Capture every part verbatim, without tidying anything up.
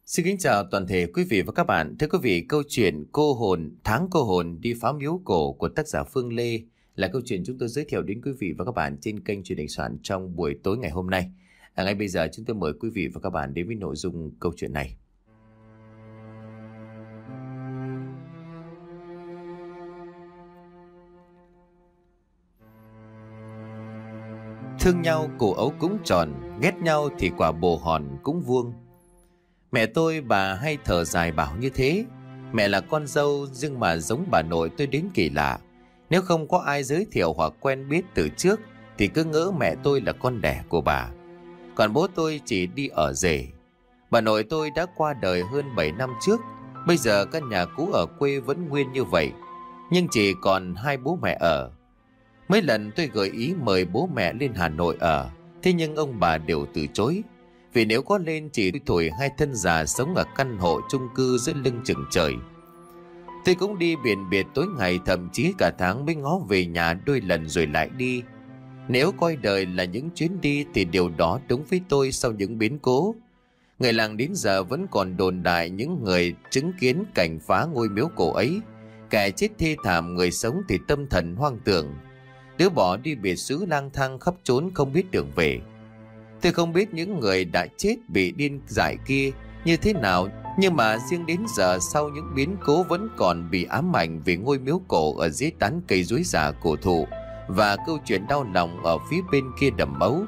Xin kính chào toàn thể quý vị và các bạn. Thưa quý vị, câu chuyện Cô hồn, tháng cô hồn đi phá miếu cổ của tác giả Phương Lê là câu chuyện chúng tôi giới thiệu đến quý vị và các bạn trên kênh Truyền hình Soạn trong buổi tối ngày hôm nay. À, ngay bây giờ chúng tôi mời quý vị và các bạn đến với nội dung câu chuyện này. Thương nhau cổ ấu cũng tròn, ghét nhau thì quả bồ hòn cũng vuông. Mẹ tôi bà hay thở dài bảo như thế. Mẹ là con dâu nhưng mà giống bà nội tôi đến kỳ lạ. Nếu không có ai giới thiệu hoặc quen biết từ trước thì cứ ngỡ mẹ tôi là con đẻ của bà. Còn bố tôi chỉ đi ở rể. Bà nội tôi đã qua đời hơn bảy năm trước. Bây giờ căn nhà cũ ở quê vẫn nguyên như vậy, nhưng chỉ còn hai bố mẹ ở. Mấy lần tôi gợi ý mời bố mẹ lên Hà Nội ở, thế nhưng ông bà đều từ chối. Vì nếu có lên chỉ thổi hai thân già sống ở căn hộ chung cư dưới lưng chừng trời. Tôi cũng đi biển biệt tối ngày, thậm chí cả tháng mới ngó về nhà đôi lần rồi lại đi. Nếu coi đời là những chuyến đi thì điều đó đúng với tôi sau những biến cố. Người làng đến giờ vẫn còn đồn đại những người chứng kiến cảnh phá ngôi miếu cổ ấy. Kẻ chết thê thảm, người sống thì tâm thần hoang tưởng. Đứa bỏ đi biệt xứ lang thang khắp trốn không biết đường về. Tôi không biết những người đã chết bị điên dại kia như thế nào, nhưng mà riêng đến giờ sau những biến cố vẫn còn bị ám ảnh về ngôi miếu cổ ở dưới tán cây chuối già cổ thụ và câu chuyện đau lòng ở phía bên kia đầm ấu.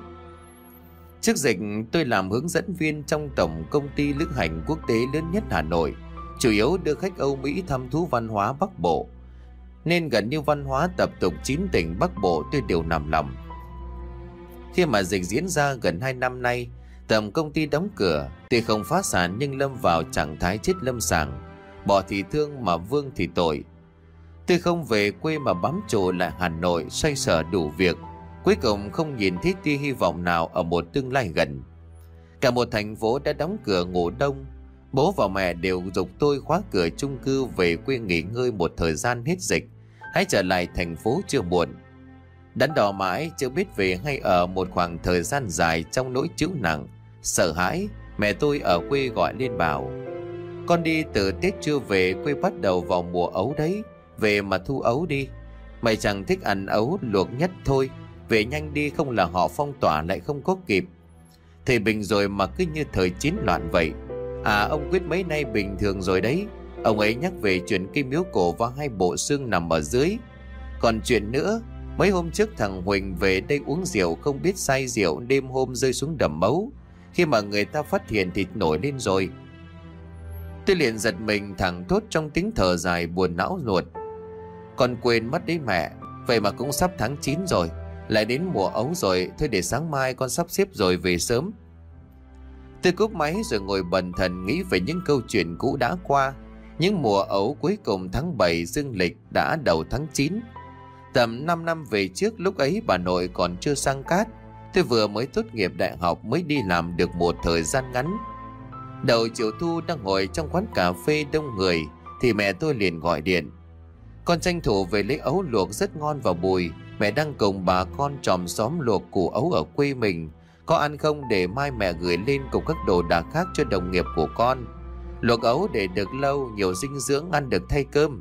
Trước dịch tôi làm hướng dẫn viên trong tổng công ty lữ hành quốc tế lớn nhất Hà Nội, chủ yếu đưa khách Âu Mỹ thăm thú văn hóa Bắc Bộ, nên gần như văn hóa tập tục chín tỉnh Bắc Bộ tôi đều nằm lòng. Khi mà dịch diễn ra gần hai năm nay, tổng công ty đóng cửa, tuy không phá sản nhưng lâm vào trạng thái chết lâm sàng. Bỏ thì thương mà vương thì tội. Tôi không về quê mà bám trụ lại Hà Nội, xoay sở đủ việc. Cuối cùng không nhìn thấy tia hy vọng nào ở một tương lai gần. Cả một thành phố đã đóng cửa ngủ đông. Bố và mẹ đều giục tôi khóa cửa chung cư về quê nghỉ ngơi một thời gian hết dịch. Hãy trở lại thành phố chưa muộn. Đắn đo mãi chưa biết về hay ở một khoảng thời gian dài trong nỗi chịu nặng, sợ hãi. Mẹ tôi ở quê gọi lên bảo: con đi từ Tết chưa về, quê bắt đầu vào mùa ấu đấy. Về mà thu ấu đi. Mày chẳng thích ăn ấu luộc nhất thôi. Về nhanh đi không là họ phong tỏa lại không có kịp. Thời bình rồi mà cứ như thời chiến loạn vậy. À, ông Quyết mấy nay bình thường rồi đấy. Ông ấy nhắc về chuyện cây miếu cổ và hai bộ xương nằm ở dưới. Còn chuyện nữa, mấy hôm trước thằng Huỳnh về đây uống rượu, không biết say rượu đêm hôm rơi xuống đầm ấu. Khi mà người ta phát hiện thì nổi lên rồi. Tôi liền giật mình thẳng thốt trong tiếng thở dài buồn não ruột. Con quên mất đấy mẹ. Vậy mà cũng sắp tháng chín rồi, lại đến mùa ấu rồi. Thôi để sáng mai con sắp xếp rồi về sớm. Tôi cúp máy rồi ngồi bần thần nghĩ về những câu chuyện cũ đã qua. Những mùa ấu cuối cùng tháng bảy dương lịch đã đầu tháng chín. Tầm năm năm về trước, lúc ấy bà nội còn chưa sang Cát. Tôi vừa mới tốt nghiệp đại học, mới đi làm được một thời gian ngắn. Đầu chiều thu đang ngồi trong quán cà phê đông người thì mẹ tôi liền gọi điện: con tranh thủ về lấy ấu luộc rất ngon và bùi. Mẹ đang cùng bà con chòm xóm luộc củ ấu ở quê mình. Có ăn không để mai mẹ gửi lên cùng các đồ đạc khác cho đồng nghiệp của con. Luộc ấu để được lâu, nhiều dinh dưỡng, ăn được thay cơm.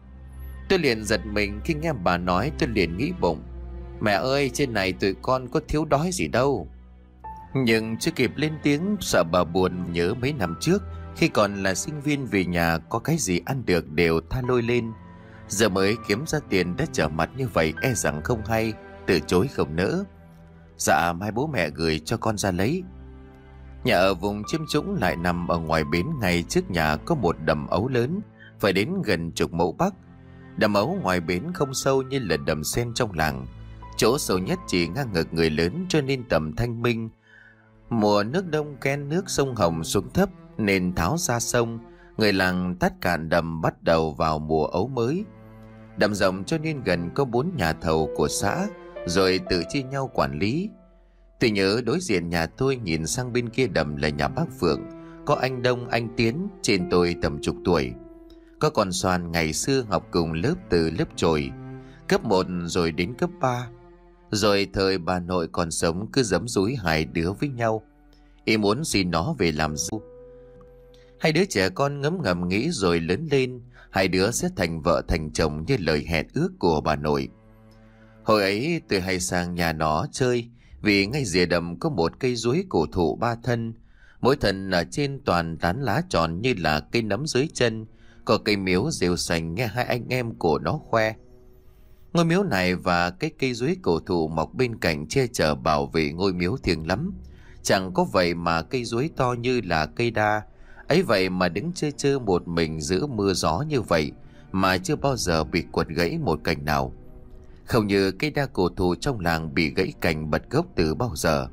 Tôi liền giật mình khi nghe bà nói. Tôi liền nghĩ bụng: mẹ ơi, trên này tụi con có thiếu đói gì đâu. Nhưng chưa kịp lên tiếng, sợ bà buồn nhớ mấy năm trước khi còn là sinh viên về nhà có cái gì ăn được đều tha lôi lên. Giờ mới kiếm ra tiền đã trở mặt như vậy, e rằng không hay, từ chối không nỡ. Dạ mai bố mẹ gửi cho con ra lấy. Nhà ở vùng chiêm trũng lại nằm ở ngoài bến. Ngay trước nhà có một đầm ấu lớn, phải đến gần chục mẫu bắc. Đầm ấu ngoài bến không sâu như là đầm sen trong làng. Chỗ sâu nhất chỉ ngang ngực người lớn, cho nên tầm thanh minh. Mùa nước đông ken nước sông Hồng xuống thấp nên tháo ra sông. Người làng tát cạn đầm bắt đầu vào mùa ấu mới. Đầm rộng cho nên gần có bốn nhà thầu của xã, rồi tự chia nhau quản lý. Tôi nhớ đối diện nhà tôi nhìn sang bên kia đầm là nhà bác Phượng. Có anh Đông, anh Tiến, trên tôi tầm chục tuổi. Có con Soàn ngày xưa học cùng lớp từ lớp chồi, cấp một rồi đến cấp ba. Rồi thời bà nội còn sống cứ giấm dúi hai đứa với nhau, ý muốn xin nó về làm dâu. Hai đứa trẻ con ngấm ngầm nghĩ rồi lớn lên, hai đứa sẽ thành vợ thành chồng như lời hẹn ước của bà nội. Hồi ấy tôi hay sang nhà nó chơi, vì ngay rìa đầm có một cây chuối cổ thụ ba thân. Mỗi thân ở trên toàn tán lá tròn như là cây nấm dưới chân, có cây miếu rêu xanh nghe hai anh em của nó khoe. Ngôi miếu này và cái cây chuối cổ thụ mọc bên cạnh che chở bảo vệ ngôi miếu thiêng lắm. Chẳng có vậy mà cây chuối to như là cây đa, ấy vậy mà đứng chơi chơi một mình giữa mưa gió như vậy mà chưa bao giờ bị quật gãy một cành nào. Không như cây đa cổ thụ trong làng bị gãy cành bật gốc từ bao giờ.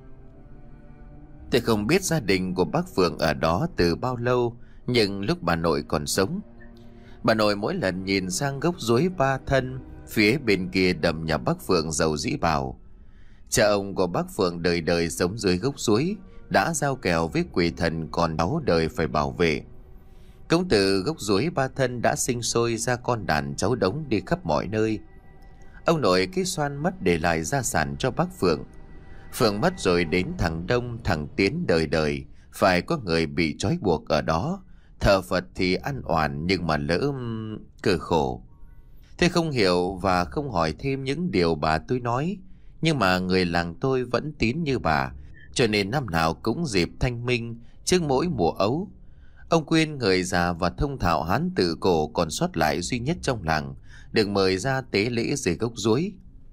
Tôi không biết gia đình của bác Phượng ở đó từ bao lâu, nhưng lúc bà nội còn sống, bà nội mỗi lần nhìn sang gốc chuối ba thân phía bên kia đầm nhà bác Phượng giàu dĩ bảo: cha ông của bác Phượng đời đời sống dưới gốc chuối, đã giao kèo với quỷ thần còn sáu đời phải bảo vệ. Cũng từ gốc chuối ba thân đã sinh sôi ra con đàn cháu đống đi khắp mọi nơi. Ông nội cái xoan mất để lại gia sản cho bác Phượng. Phượng mất rồi đến thằng Đông thằng Tiến đời đời phải có người bị trói buộc ở đó. Thờ Phật thì ăn oàn nhưng mà lỡ cơ khổ. Thế không hiểu và không hỏi thêm những điều bà tôi nói, nhưng mà người làng tôi vẫn tín như bà, cho nên năm nào cũng dịp thanh minh trước mỗi mùa ấu, ông Quyên, người già và thông thạo Hán tự cổ còn sót lại duy nhất trong làng, được mời ra tế lễ dưới gốc chuối.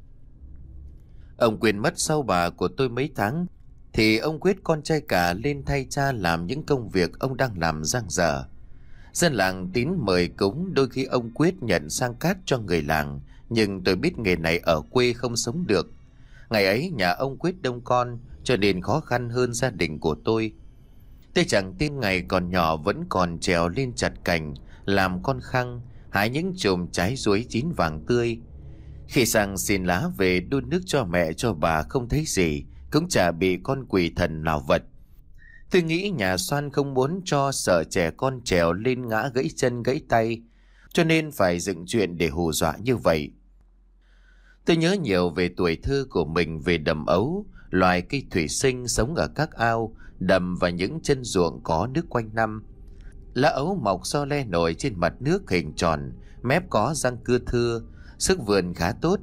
Ông Quyên mất sau bà của tôi mấy tháng, thì ông quyết con trai cả lên thay cha làm những công việc ông đang làm dang dở. Dân làng tín mời cúng, đôi khi ông quyết nhận sang cát cho người làng, nhưng tôi biết nghề này ở quê không sống được. Ngày ấy nhà ông quyết đông con, cho nên khó khăn hơn gia đình của tôi. Tôi chẳng tin ngày còn nhỏ vẫn còn trèo lên chặt cành, làm con khăng, hái những chùm trái chuối chín vàng tươi. Khi sang xin lá về đun nước cho mẹ cho bà không thấy gì, cũng chả bị con quỷ thần nào vật. Tôi nghĩ nhà xoan không muốn cho sợ trẻ con trèo lên ngã gãy chân gãy tay, cho nên phải dựng chuyện để hù dọa như vậy. Tôi nhớ nhiều về tuổi thơ của mình, về đầm ấu, loài cây thủy sinh sống ở các ao, đầm và những chân ruộng có nước quanh năm. Lá ấu mọc so le nổi trên mặt nước hình tròn, mép có răng cưa thưa, sức vườn khá tốt.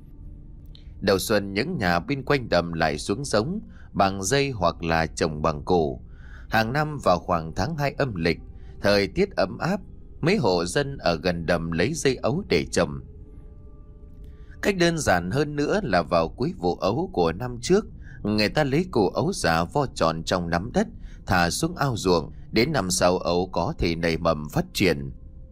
Đầu xuân những nhà bên quanh đầm lại xuống giống bằng dây hoặc là trồng bằng củ. Hàng năm vào khoảng tháng hai âm lịch, thời tiết ấm áp, mấy hộ dân ở gần đầm lấy dây ấu để trồng. Cách đơn giản hơn nữa là vào cuối vụ ấu của năm trước, người ta lấy củ ấu già vo tròn trong nắm đất, thả xuống ao ruộng, đến năm sau ấu có thể nảy mầm phát triển.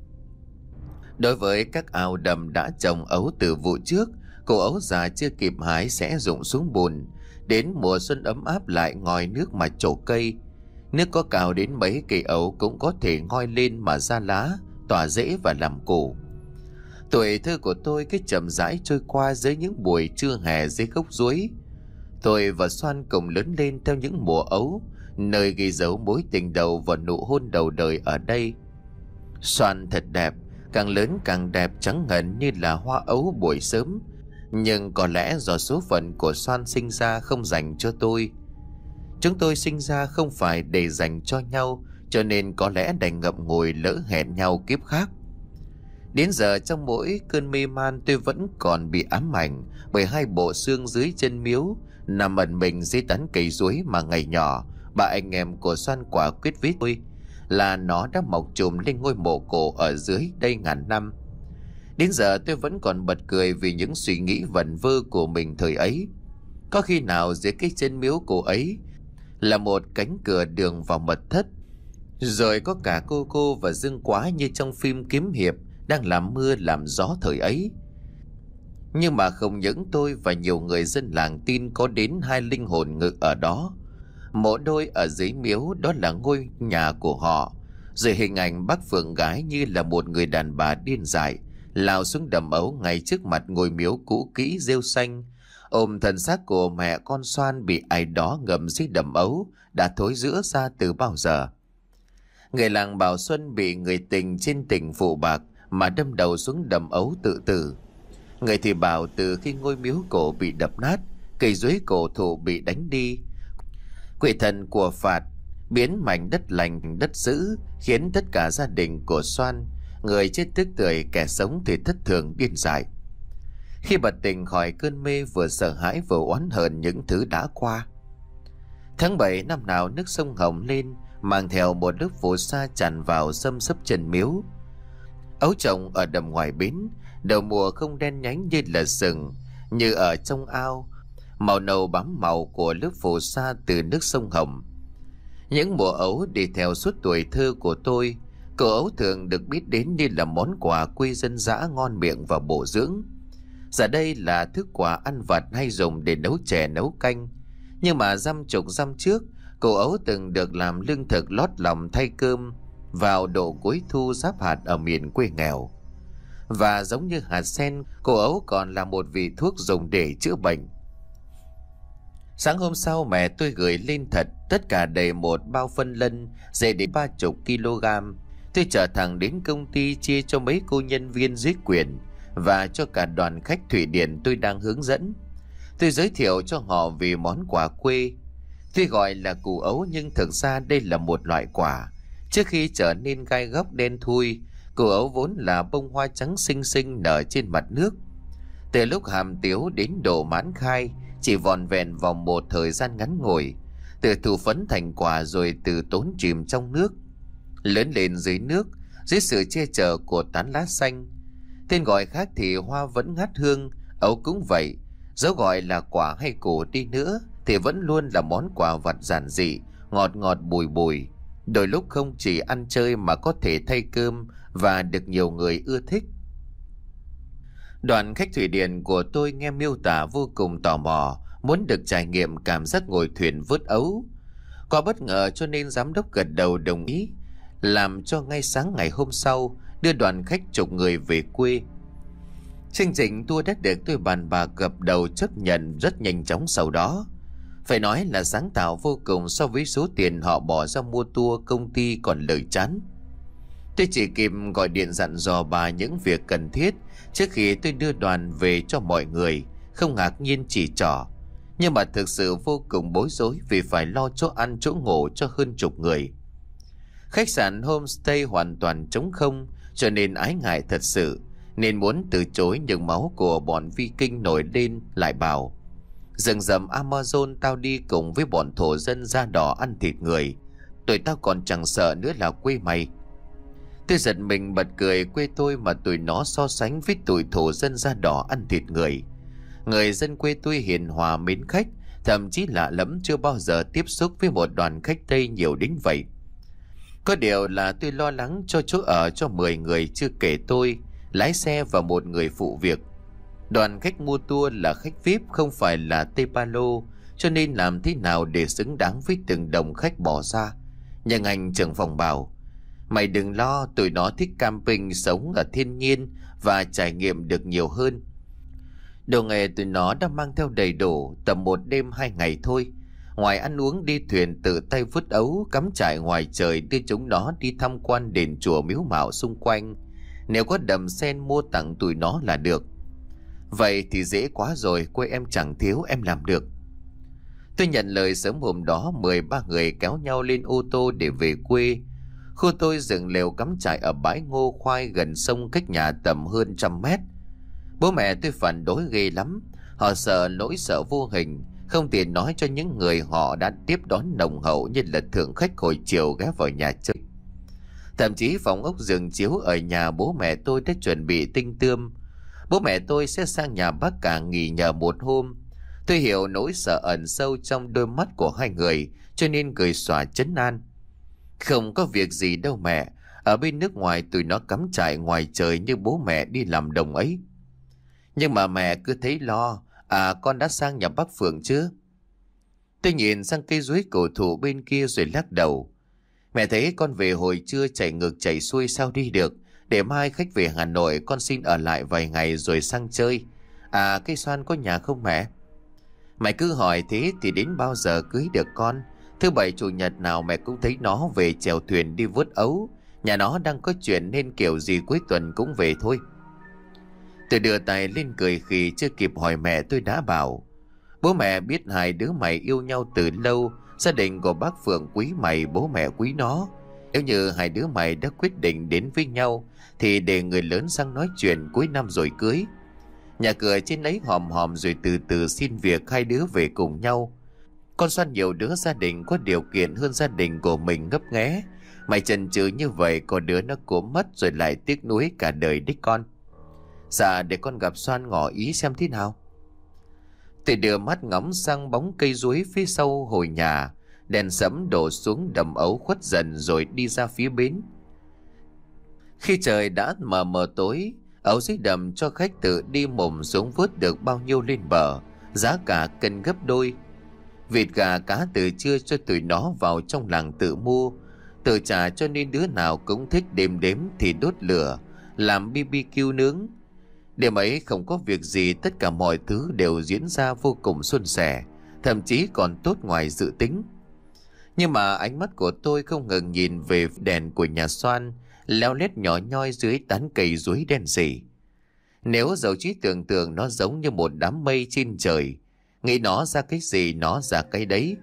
Đối với các ao đầm đã trồng ấu từ vụ trước, củ ấu già chưa kịp hái sẽ rụng xuống bùn. Đến mùa xuân ấm áp lại ngòi nước mà trổ cây. Nước có cao đến mấy cây ấu cũng có thể ngoi lên mà ra lá, tỏa rễ và làm củ. Tuổi thơ của tôi cứ chậm rãi trôi qua dưới những buổi trưa hè dưới gốc chuối. Tôi và Xoan cùng lớn lên theo những mùa ấu, nơi ghi dấu mối tình đầu và nụ hôn đầu đời ở đây. Xoan thật đẹp, càng lớn càng đẹp, trắng ngần như là hoa ấu buổi sớm. Nhưng có lẽ do số phận của Xoan sinh ra không dành cho tôi. Chúng tôi sinh ra không phải để dành cho nhau, cho nên có lẽ đành ngậm ngùi lỡ hẹn nhau kiếp khác. Đến giờ trong mỗi cơn mê man tôi vẫn còn bị ám ảnh bởi hai bộ xương dưới chân miếu nằm ẩn mình dưới tán cây chuối mà ngày nhỏ bà anh em của Xoan quả quyết với tôi là nó đã mọc trùm lên ngôi mộ cổ ở dưới đây ngàn năm. Đến giờ tôi vẫn còn bật cười vì những suy nghĩ vẩn vơ của mình thời ấy. Có khi nào dưới cái chân miếu cổ ấy là một cánh cửa đường vào mật thất, rồi có cả cô cô và Dương Quá như trong phim kiếm hiệp đang làm mưa làm gió thời ấy. Nhưng mà không những tôi và nhiều người dân làng tin có đến hai linh hồn ngự ở đó. Mộ đôi ở dưới miếu đó là ngôi nhà của họ, rồi hình ảnh bác Phượng gái như là một người đàn bà điên dại lao xuống đầm ấu ngay trước mặt ngôi miếu cũ kỹ rêu xanh, ôm thân xác của mẹ con Xoan bị ai đó ngầm dưới đầm ấu đã thối rữa ra từ bao giờ. Người làng bảo Xuân bị người tình trên tỉnh phụ bạc mà đâm đầu xuống đầm ấu tự tử. Người thì bảo từ khi ngôi miếu cổ bị đập nát, cây chuối cổ thụ bị đánh đi, quỷ thần của phạt biến mảnh đất lành đất dữ, khiến tất cả gia đình của Soan, người chết tức tưởi, kẻ sống thì thất thường điên dại. Khi bật tỉnh khỏi cơn mê, vừa sợ hãi vừa oán hờn những thứ đã qua. Tháng bảy năm nào, nước sông Hồng lên, mang theo một lớp phù sa tràn vào xâm xấp chân miếu. Ấu trồng ở đầm ngoài bến, đầu mùa không đen nhánh như là sừng, như ở trong ao, màu nâu bám màu của lớp phù sa từ nước sông Hồng. Những mùa ấu đi theo suốt tuổi thơ của tôi, củ ấu thường được biết đến như là món quà quê dân dã ngon miệng và bổ dưỡng. Giờ đây là thức quà ăn vặt hay dùng để nấu chè nấu canh. Nhưng mà dăm chục năm trước, củ ấu từng được làm lương thực lót lòng thay cơm vào độ cuối thu giáp hạt ở miền quê nghèo. Và giống như hạt sen, củ ấu còn là một vị thuốc dùng để chữa bệnh. Sáng hôm sau, mẹ tôi gửi lên thật tất cả đầy một bao phân lân dày đến ba chục kg. Tôi chở thẳng đến công ty chia cho mấy cô nhân viên dưới quyền và cho cả đoàn khách Thụy Điển tôi đang hướng dẫn. Tôi giới thiệu cho họ về món quà quê. Tuy gọi là củ ấu nhưng thực ra đây là một loại quả. Trước khi trở nên gai góc đen thui, củ ấu vốn là bông hoa trắng xinh xinh nở trên mặt nước. Từ lúc hàm tiếu đến độ mãn khai, chỉ vòn vẹn vào một thời gian ngắn ngủi, từ thủ phấn thành quả rồi từ tốn chìm trong nước, lớn lên dưới nước, dưới sự che chở của tán lá xanh. Tên gọi khác thì hoa vẫn ngát hương, ấu cũng vậy. Dẫu gọi là quả hay củ đi nữa thì vẫn luôn là món quà vặt giản dị, ngọt ngọt bùi bùi. Đôi lúc không chỉ ăn chơi mà có thể thay cơm và được nhiều người ưa thích. Đoàn khách Thụy Điển của tôi nghe miêu tả vô cùng tò mò, muốn được trải nghiệm cảm giác ngồi thuyền vớt ấu. Quá bất ngờ cho nên giám đốc gật đầu đồng ý, làm cho ngay sáng ngày hôm sau đưa đoàn khách chục người về quê. Chương trình tour đã được tôi bàn bạc gật đầu chấp nhận rất nhanh chóng sau đó. Phải nói là sáng tạo vô cùng so với số tiền họ bỏ ra mua tour, công ty còn lời chán. Tôi chỉ kịp gọi điện dặn dò bà những việc cần thiết trước khi tôi đưa đoàn về cho mọi người, không ngạc nhiên chỉ trỏ. Nhưng mà thực sự vô cùng bối rối vì phải lo chỗ ăn chỗ ngủ cho hơn chục người. Khách sạn homestay hoàn toàn trống không, cho nên ái ngại thật sự, nên muốn từ chối nhưng máu của bọn Viking nổi lên lại bảo: rừng rậm Amazon tao đi cùng với bọn thổ dân da đỏ ăn thịt người, tụi tao còn chẳng sợ nữa là quê mày. Tôi giật mình bật cười, quê tôi mà tụi nó so sánh với tụi thổ dân da đỏ ăn thịt người. Người dân quê tôi hiền hòa mến khách, thậm chí lạ lẫm chưa bao giờ tiếp xúc với một đoàn khách Tây nhiều đến vậy. Có điều là tôi lo lắng cho chỗ ở cho mười người, chưa kể tôi, lái xe và một người phụ việc. Đoàn khách mua tour là khách vi ai pi, không phải là Tây Ba Lô, cho nên làm thế nào để xứng đáng với từng đồng khách bỏ ra. Nhưng anh trưởng phòng bảo: mày đừng lo, tụi nó thích camping, sống ở thiên nhiên và trải nghiệm được nhiều hơn. Đồ nghề tụi nó đã mang theo đầy đủ, tầm một đêm hai ngày thôi. Ngoài ăn uống, đi thuyền tự tay vứt ấu, cắm trại ngoài trời, đưa chúng nó đi tham quan đền chùa miếu mạo xung quanh. Nếu có đầm sen mua tặng tụi nó là được. Vậy thì dễ quá rồi, quê em chẳng thiếu, em làm được. Tôi nhận lời sớm hôm đó, mười ba người kéo nhau lên ô tô để về quê. Khu tôi dựng lều cắm trại ở bãi ngô khoai gần sông, cách nhà tầm hơn trăm mét. Bố mẹ tôi phản đối ghê lắm. Họ sợ nỗi sợ vô hình, không tiện nói cho những người họ đã tiếp đón nồng hậu như là thượng khách hồi chiều ghé vào nhà chơi. Thậm chí phòng ốc giường chiếu ở nhà bố mẹ tôi đã chuẩn bị tinh tươm. Bố mẹ tôi sẽ sang nhà bác cả nghỉ nhờ một hôm. Tôi hiểu nỗi sợ ẩn sâu trong đôi mắt của hai người, cho nên cười xòa trấn an: không có việc gì đâu mẹ, ở bên nước ngoài tụi nó cắm trại ngoài trời như bố mẹ đi làm đồng ấy. Nhưng mà mẹ cứ thấy lo. À, con đã sang nhà bác Phượng chưa? Tôi nhìn sang cây chuối cổ thụ bên kia rồi lắc đầu. Mẹ thấy con về hồi trưa chạy ngược chạy xuôi sao đi được. Để mai khách về Hà Nội con xin ở lại vài ngày rồi sang chơi. À, cây xoan có nhà không mẹ? Mày cứ hỏi thế thì đến bao giờ cưới được con? Thứ bảy chủ nhật nào mẹ cũng thấy nó về chèo thuyền đi vớt ấu. Nhà nó đang có chuyện nên kiểu gì cuối tuần cũng về thôi. Tôi đưa tay lên cười khì, chưa kịp hỏi mẹ tôi đã bảo: bố mẹ biết hai đứa mày yêu nhau từ lâu, Gia đình của bác Phượng quý mày, bố mẹ quý nó. Nếu như hai đứa mày đã quyết định đến với nhau thì để người lớn sang nói chuyện cuối năm rồi cưới. Nhà cửa trên ấy hòm hòm rồi từ từ xin việc hai đứa về cùng nhau. Con Xoan nhiều đứa gia đình có điều kiện hơn gia đình của mình ngấp nghé. Mày chần chừ như vậy có đứa nó cũng mất rồi lại tiếc nuối cả đời đích con. Dạ để con gặp Xoan ngỏ ý xem thế nào. Tôi đưa mắt ngóng sang bóng cây chuối phía sau hồi nhà. Đèn sẫm đổ xuống đầm ấu khuất dần rồi đi ra phía bến. Khi trời đã mờ mờ tối, ấu dưới đầm cho khách tự đi mồm xuống vớt được bao nhiêu lên bờ, giá cả cân gấp đôi. Vịt gà cá từ trưa cho tụi nó vào trong làng tự mua, tự trả, cho nên đứa nào cũng thích đêm đếm thì đốt lửa, làm bê bê kiu nướng. Đêm ấy không có việc gì, tất cả mọi thứ đều diễn ra vô cùng suôn sẻ, thậm chí còn tốt ngoài dự tính. Nhưng mà ánh mắt của tôi không ngừng nhìn về đèn của nhà Xoan, leo lét nhỏ nhoi dưới tán cây chuối đen sì. Nếu dầu trí tưởng tượng nó giống như một đám mây trên trời, nghĩ nó ra cái gì nó ra cái đấy.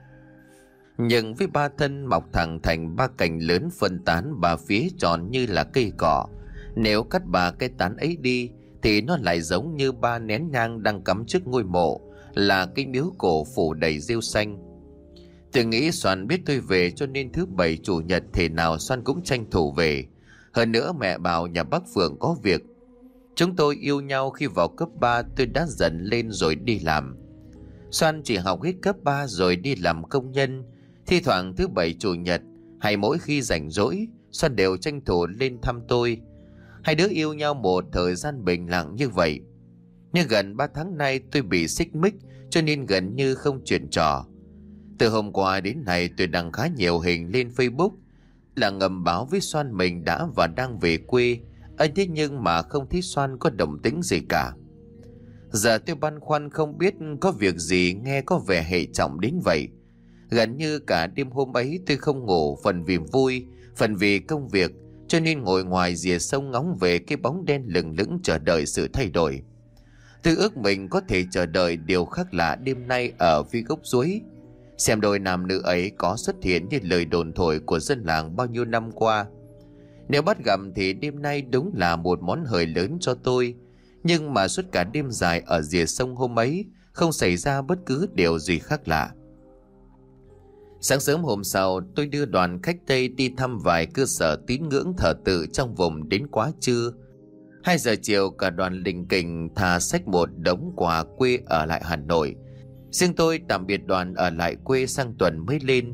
Nhưng với ba thân mọc thẳng thành ba cành lớn phân tán ba phía tròn như là cây cỏ, nếu cắt ba cái tán ấy đi thì nó lại giống như ba nén nhang đang cắm trước ngôi mộ, là cái miếu cổ phủ đầy rêu xanh. Tôi nghĩ Xoan biết tôi về cho nên thứ bảy chủ nhật thế nào Xoan cũng tranh thủ về. Hơn nữa mẹ bảo nhà bác Phượng có việc. Chúng tôi yêu nhau khi vào cấp ba tôi đã dần lên rồi đi làm. Xoan chỉ học hết cấp ba rồi đi làm công nhân. Thi thoảng thứ bảy chủ nhật hay mỗi khi rảnh rỗi, Xoan đều tranh thủ lên thăm tôi. Hai đứa yêu nhau một thời gian bình lặng như vậy. Nhưng gần ba tháng nay tôi bị xích mích cho nên gần như không chuyện trò. Từ hôm qua đến nay tôi đăng khá nhiều hình lên Facebook là ngầm báo với Xoan mình đã và đang về quê. Ấy thế nhưng mà không thấy Xoan có động tĩnh gì cả. Giờ tôi băn khoăn không biết có việc gì nghe có vẻ hệ trọng đến vậy. Gần như cả đêm hôm ấy tôi không ngủ, phần vì vui, phần vì công việc, cho nên ngồi ngoài rìa sông ngóng về cái bóng đen lừng lững chờ đợi sự thay đổi. Tôi ước mình có thể chờ đợi điều khác lạ đêm nay ở phía gốc suối. Xem đôi nam nữ ấy có xuất hiện như lời đồn thổi của dân làng bao nhiêu năm qua. Nếu bắt gặp thì đêm nay đúng là một món hời lớn cho tôi. Nhưng mà suốt cả đêm dài ở rìa sông hôm ấy không xảy ra bất cứ điều gì khác lạ. Sáng sớm hôm sau tôi đưa đoàn khách Tây đi thăm vài cơ sở tín ngưỡng thờ tự trong vùng đến quá trưa. Hai giờ chiều cả đoàn lình kình thà xách một đống quà quê ở lại Hà Nội. Riêng tôi tạm biệt đoàn ở lại quê sang tuần mới lên.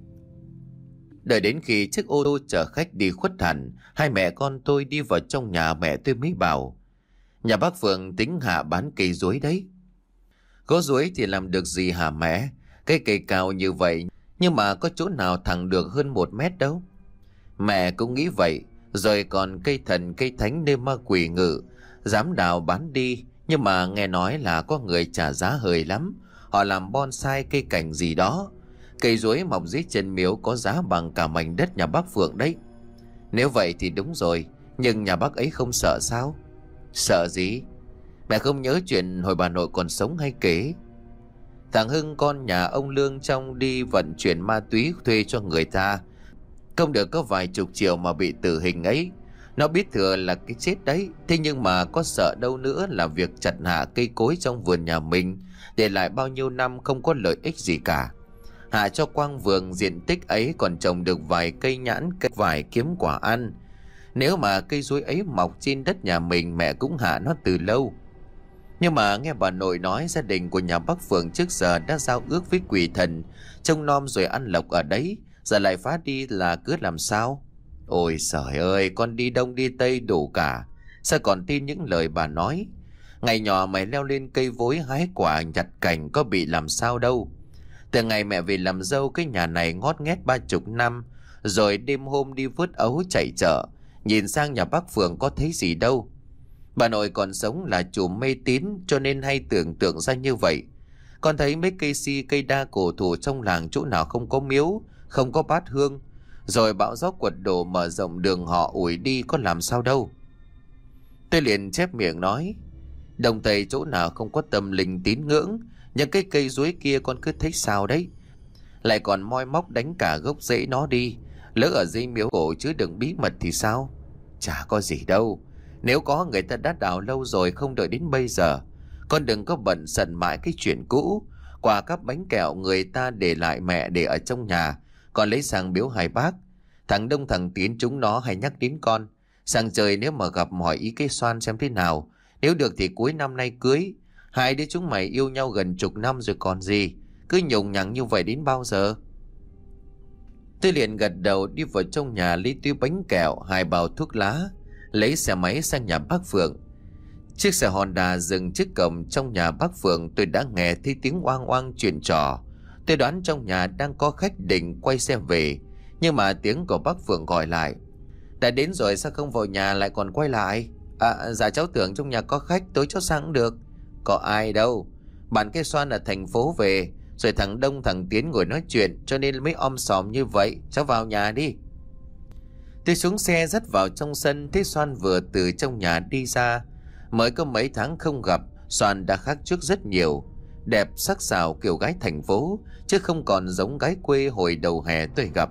Đợi đến khi chiếc ô tô chở khách đi khuất hẳn, hai mẹ con tôi đi vào trong nhà mẹ tôi mới bảo: nhà bác Phượng tính hạ bán cây chuối đấy. Có chuối thì làm được gì hả mẹ? Cái cây cao như vậy nhưng mà có chỗ nào thẳng được hơn một mét đâu. Mẹ cũng nghĩ vậy. Rồi còn cây thần cây thánh nơi ma quỷ ngự, dám đào bán đi. Nhưng mà nghe nói là có người trả giá hời lắm. Họ làm bonsai cây cảnh gì đó. Cây chuối mọc dưới chân miếu có giá bằng cả mảnh đất nhà bác Phượng đấy. Nếu vậy thì đúng rồi. Nhưng nhà bác ấy không sợ sao? Sợ gì? Mẹ không nhớ chuyện hồi bà nội còn sống hay kể. Thằng Hưng con nhà ông Lương trong đi vận chuyển ma túy thuê cho người ta, không được có vài chục triệu mà bị tử hình ấy. Nó biết thừa là cái chết đấy. Thế nhưng mà có sợ đâu nữa là việc chặt hạ cây cối trong vườn nhà mình, để lại bao nhiêu năm không có lợi ích gì cả. Hạ cho quang vườn diện tích ấy còn trồng được vài cây nhãn, cây vài kiếm quả ăn. Nếu mà cây chuối ấy mọc trên đất nhà mình, mẹ cũng hạ nó từ lâu. Nhưng mà nghe bà nội nói gia đình của nhà bác Phượng trước giờ đã giao ước với quỷ thần, trông nom rồi ăn lộc ở đấy, giờ lại phá đi là cứ làm sao? Ôi trời ơi, con đi đông đi tây đủ cả, sao còn tin những lời bà nói? Ngày nhỏ mày leo lên cây vối hái quả nhặt cành có bị làm sao đâu. Từ ngày mẹ về làm dâu cái nhà này ngót nghét ba chục năm, rồi đêm hôm đi vớt ấu chạy chợ, nhìn sang nhà bác Phượng có thấy gì đâu. Bà nội còn sống là chủ mê tín cho nên hay tưởng tượng ra như vậy. Con thấy mấy cây si cây đa cổ thụ trong làng chỗ nào không có miếu, không có bát hương, rồi bão gió quật đổ mở rộng đường họ ủi đi có làm sao đâu. Tôi liền chép miệng nói: Đồng Tây chỗ nào không có tâm linh tín ngưỡng, những cái cây chuối kia con cứ thấy sao đấy. lại còn moi móc đánh cả gốc rễ nó đi. Lỡ ở dưới miếu cổ chứa đựng bí mật thì sao? Chả có gì đâu. Nếu có, người ta đã đào lâu rồi, không đợi đến bây giờ. Con đừng có bận sần mãi cái chuyện cũ. Quả các bánh kẹo người ta để lại mẹ để ở trong nhà, còn lấy sang biếu hai bác. Thằng Đông thằng Tiến chúng nó hay nhắc đến con. Sang trời nếu mà gặp hỏi ý cái Xoan xem thế nào. Nếu được thì cuối năm nay cưới. Hai đứa chúng mày yêu nhau gần chục năm rồi còn gì. Cứ nhùng nhằng như vậy đến bao giờ? Tôi liền gật đầu đi vào trong nhà lấy túi bánh kẹo, hai bao thuốc lá, lấy xe máy sang nhà bác Phượng. Chiếc xe Honda dừng trước cổng trong nhà bác Phượng, tôi đã nghe thấy tiếng oang oang chuyện trò. Tôi đoán trong nhà đang có khách định quay xe về, nhưng mà tiếng của bác Phượng gọi lại: đã đến rồi sao không vào nhà lại còn quay lại? À dạ cháu tưởng trong nhà có khách, tối cháu sang cũng được. Có ai đâu, bạn cái Xoan ở thành phố về, rồi thằng Đông thằng Tiến ngồi nói chuyện cho nên mới om sòm như vậy. Cháu vào nhà đi. Tôi xuống xe dắt vào trong sân, thấy Xoan vừa từ trong nhà đi ra. Mới có mấy tháng không gặp, Xoan đã khác trước rất nhiều. Đẹp sắc sảo kiểu gái thành phố, chứ không còn giống gái quê hồi đầu hè tôi gặp.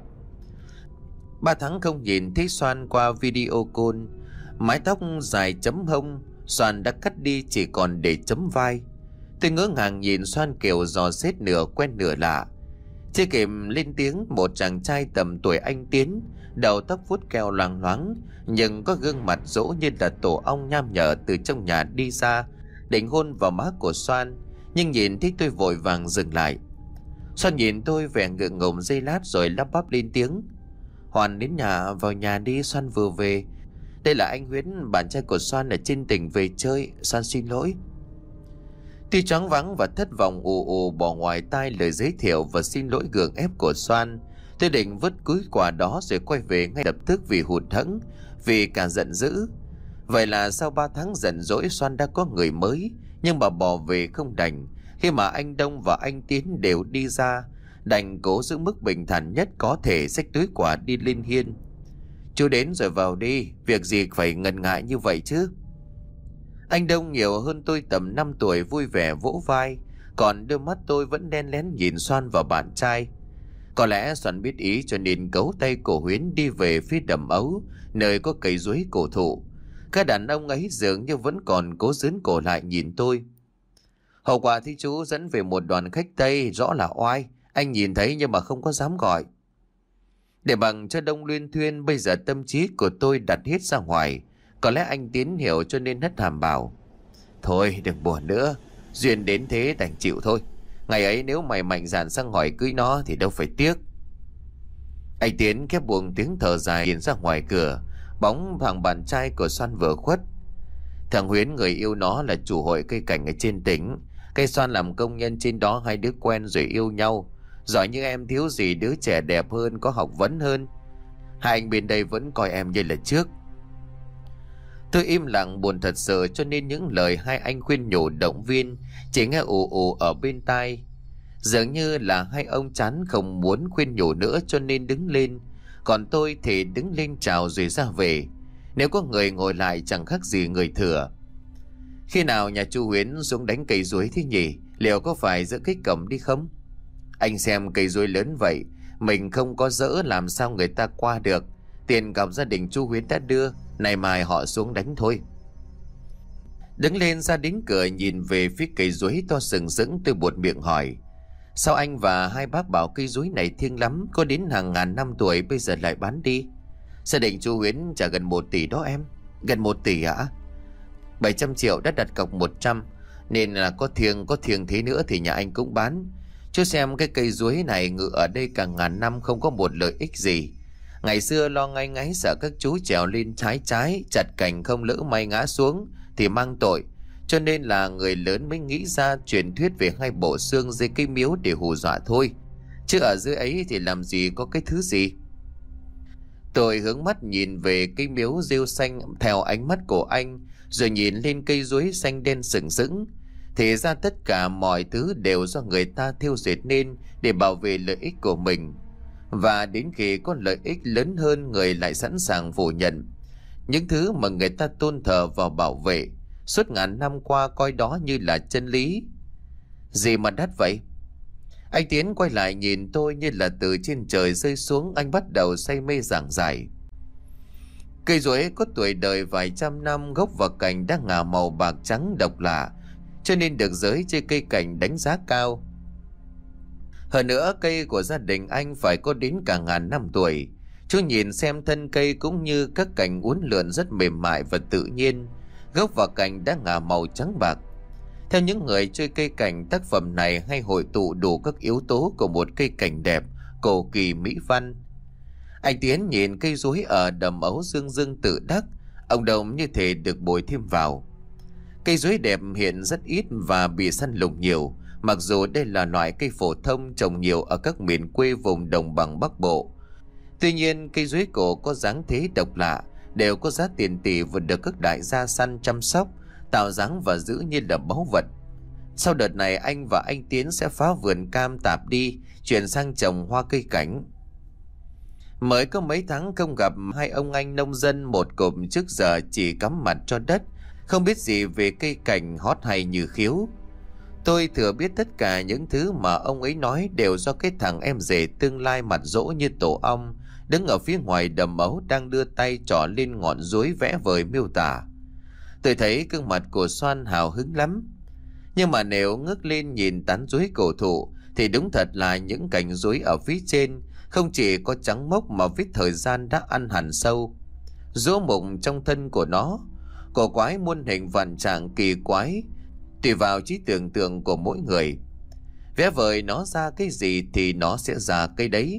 Ba tháng không nhìn thấy Xoan qua video call. Mái tóc dài chấm hông Xoan đã cắt đi chỉ còn để chấm vai. Tôi ngỡ ngàng nhìn Xoan kiểu dò xét nửa quen nửa lạ. Chưa kịp lên tiếng, một chàng trai tầm tuổi anh Tiến, đầu tóc vuốt keo loang loáng, nhưng có gương mặt dỗ như là tổ ong nham nhở, từ trong nhà đi ra, định hôn vào má của Xoan. Nhưng nhìn thấy tôi vội vàng dừng lại. Xoan nhìn tôi vẻ ngượng ngùng giây lát rồi lắp bắp lên tiếng: Hoàn đến nhà, vào nhà đi, Xoan vừa về. Đây là anh Huyến, bạn trai của Xoan ở trên tỉnh về chơi. Xoan xin lỗi. Tuy choáng váng và thất vọng ù ù bỏ ngoài tai lời giới thiệu và xin lỗi gượng ép của Xoan, tôi định vứt túi quà đó rồi quay về ngay lập tức vì hụt hẫng, vì cả giận dữ. Vậy là sau ba tháng giận dỗi, Xoan đã có người mới, nhưng mà bỏ về không đành. Khi mà anh Đông và anh Tiến đều đi ra, đành cố giữ mức bình thản nhất có thể, xách túi quà đi lên hiên. Chú đến rồi vào đi, việc gì phải ngần ngại như vậy chứ? Anh Đông nhiều hơn tôi tầm năm tuổi, vui vẻ vỗ vai, còn đôi mắt tôi vẫn đen lén nhìn Xoan và bạn trai. Có lẽ Xoan biết ý cho nên cấu tay cổ Huyến đi về phía đầm ấu, nơi có cây chuối cổ thụ. Các đàn ông ấy dường như vẫn còn cố dướn cổ lại nhìn tôi. Hậu quả thì chú dẫn về một đoàn khách Tây, rõ là oai. Anh nhìn thấy nhưng mà không có dám gọi. Để bằng cho Đông luyên thuyên, bây giờ tâm trí của tôi đặt hết ra ngoài. Có lẽ anh Tiến hiểu cho nên hất hàm bảo: thôi đừng buồn nữa, duyên đến thế đành chịu thôi. Ngày ấy nếu mày mạnh dạn sang hỏi cưới nó thì đâu phải tiếc. Anh Tiến khép buông tiếng thở dài nhìn ra ngoài cửa. Bóng thằng bạn trai của Xoan vừa khuất. Thằng Huyến, người yêu nó, là chủ hội cây cảnh ở trên tỉnh. Cây Xoan làm công nhân trên đó, hai đứa quen rồi yêu nhau. Giỏi như em, thiếu gì đứa trẻ đẹp hơn, có học vấn hơn. Hai anh bên đây vẫn coi em như là trước. Tôi im lặng buồn thật sự, cho nên những lời hai anh khuyên nhủ động viên chỉ nghe ù ù ở bên tai. Dường như là hai ông chán không muốn khuyên nhủ nữa cho nên đứng lên. Còn tôi thì đứng lên chào rồi ra về. Nếu có người ngồi lại chẳng khác gì người thừa. Khi nào nhà chú Huyến xuống đánh cây chuối thế nhỉ? Liệu có phải dỡ cái cổng đi không? Anh xem cây chuối lớn vậy, mình không có dỡ làm sao người ta qua được. Tiền cọc gia đình chú Huyến đã đưa, nay mai họ xuống đánh thôi. Đứng lên ra đến cửa nhìn về phía cây chuối to sừng sững, tôi buột miệng hỏi: sao anh và hai bác bảo cây chuối này thiêng lắm, có đến hàng ngàn năm tuổi bây giờ lại bán đi? Gia đình chú Huyến trả gần một tỷ đó em. Gần một tỷ ạ? Bảy trăm triệu đã đặt cọc một trăm, nên là có thiêng có thiêng thế nữa thì nhà anh cũng bán. Chú xem cái cây chuối này ngự ở đây cả ngàn năm không có một lợi ích gì. Ngày xưa lo ngay ngáy sợ các chú trèo lên trái trái chặt cành không lỡ may ngã xuống thì mang tội, cho nên là người lớn mới nghĩ ra truyền thuyết về hai bộ xương dưới cây miếu để hù dọa thôi, chứ ở dưới ấy thì làm gì có cái thứ gì. Tôi hướng mắt nhìn về cây miếu rêu xanh theo ánh mắt của anh, rồi nhìn lên cây chuối xanh đen sừng sững. Thì ra tất cả mọi thứ đều do người ta thêu dệt nên để bảo vệ lợi ích của mình. Và đến khi có lợi ích lớn hơn, người lại sẵn sàng phủ nhận những thứ mà người ta tôn thờ và bảo vệ suốt ngàn năm qua, coi đó như là chân lý. Gì mà đắt vậy? Anh Tiến quay lại nhìn tôi như là từ trên trời rơi xuống. Anh bắt đầu say mê giảng giải. Cây ruế có tuổi đời vài trăm năm, gốc và cành đã ngả màu bạc trắng độc lạ, cho nên được giới chơi cây cảnh đánh giá cao. Hơn nữa, cây của gia đình anh phải có đến cả ngàn năm tuổi. Chú nhìn xem thân cây cũng như các cành uốn lượn rất mềm mại và tự nhiên. Gốc và cành đã ngả màu trắng bạc. Theo những người chơi cây cảnh, tác phẩm này hay hội tụ đủ các yếu tố của một cây cảnh đẹp, cầu kỳ mỹ văn. Anh Tiến nhìn cây ruế ở đầm ấu dương dương tự đắc. Ông Đồng như thể được bồi thêm vào. Cây ruế đẹp hiện rất ít và bị săn lùng nhiều, mặc dù đây là loại cây phổ thông trồng nhiều ở các miền quê vùng đồng bằng Bắc Bộ. Tuy nhiên, cây ruế cổ có dáng thế độc lạ, đều có giá tiền tỷ và được các đại gia săn chăm sóc, tạo dáng và giữ như là báu vật. Sau đợt này, anh và anh Tiến sẽ phá vườn cam tạp đi, chuyển sang trồng hoa cây cảnh. Mới có mấy tháng không gặp hai ông anh nông dân một cụm, trước giờ chỉ cắm mặt cho đất, không biết gì về cây cảnh hót hay như khiếu. Tôi thừa biết tất cả những thứ mà ông ấy nói đều do cái thằng em rể tương lai mặt dỗ như tổ ong, đứng ở phía ngoài đầm ấu đang đưa tay trỏ lên ngọn ruế vẽ vời miêu tả. Tôi thấy gương mặt của Soan hào hứng lắm. Nhưng mà nếu ngước lên nhìn tán ruế cổ thụ thì đúng thật là những cành ruế ở phía trên không chỉ có trắng mốc mà vết thời gian đã ăn hẳn sâu. Rỗ mụng trong thân của nó, cổ quái muôn hình vạn trạng kỳ quái, tùy vào trí tưởng tượng của mỗi người. Vẽ vời nó ra cái gì thì nó sẽ ra cái đấy.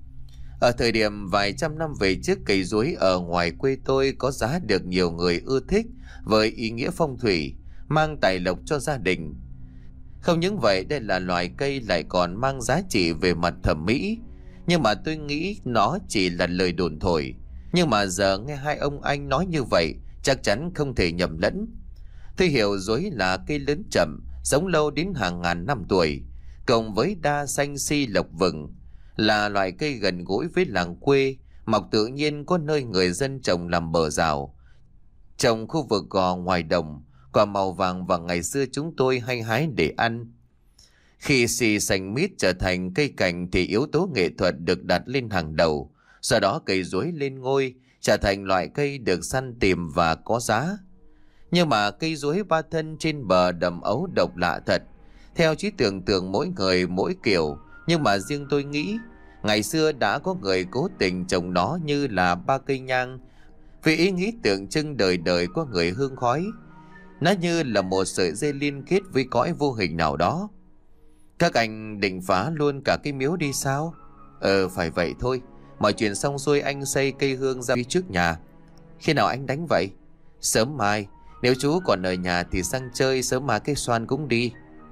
Ở thời điểm vài trăm năm về trước, cây ruế ở ngoài quê tôi có giá được nhiều người ưa thích với ý nghĩa phong thủy, mang tài lộc cho gia đình. Không những vậy, đây là loài cây lại còn mang giá trị về mặt thẩm mỹ. Nhưng mà tôi nghĩ nó chỉ là lời đồn thổi. Nhưng mà giờ nghe hai ông anh nói như vậy, chắc chắn không thể nhầm lẫn. Tôi hiểu ruế là cây lớn chậm, sống lâu đến hàng ngàn năm tuổi, cộng với đa xanh si lộc vừng, là loại cây gần gũi với làng quê, mọc tự nhiên có nơi người dân trồng làm bờ rào. Trồng khu vực gò ngoài đồng, quả màu vàng và ngày xưa chúng tôi hay hái để ăn. Khi xì xanh mít trở thành cây cảnh thì yếu tố nghệ thuật được đặt lên hàng đầu. Sau đó cây ruế lên ngôi, trở thành loại cây được săn tìm và có giá. Nhưng mà cây ruế ba thân trên bờ đầm ấu độc lạ thật. Theo trí tưởng tượng mỗi người mỗi kiểu, nhưng mà riêng tôi nghĩ ngày xưa đã có người cố tình trồng nó như là ba cây nhang, vì ý nghĩ tượng trưng đời đời có người hương khói. Nó như là một sợi dây liên kết với cõi vô hình nào đó. Các anh định phá luôn cả cái miếu đi sao? Ờ phải vậy thôi. Mọi chuyện xong xuôi anh xây cây hương ra phía trước nhà. Khi nào anh đánh vậy? Sớm mai. Nếu chú còn ở nhà thì sang chơi, sớm mai cái Soan cũng đi.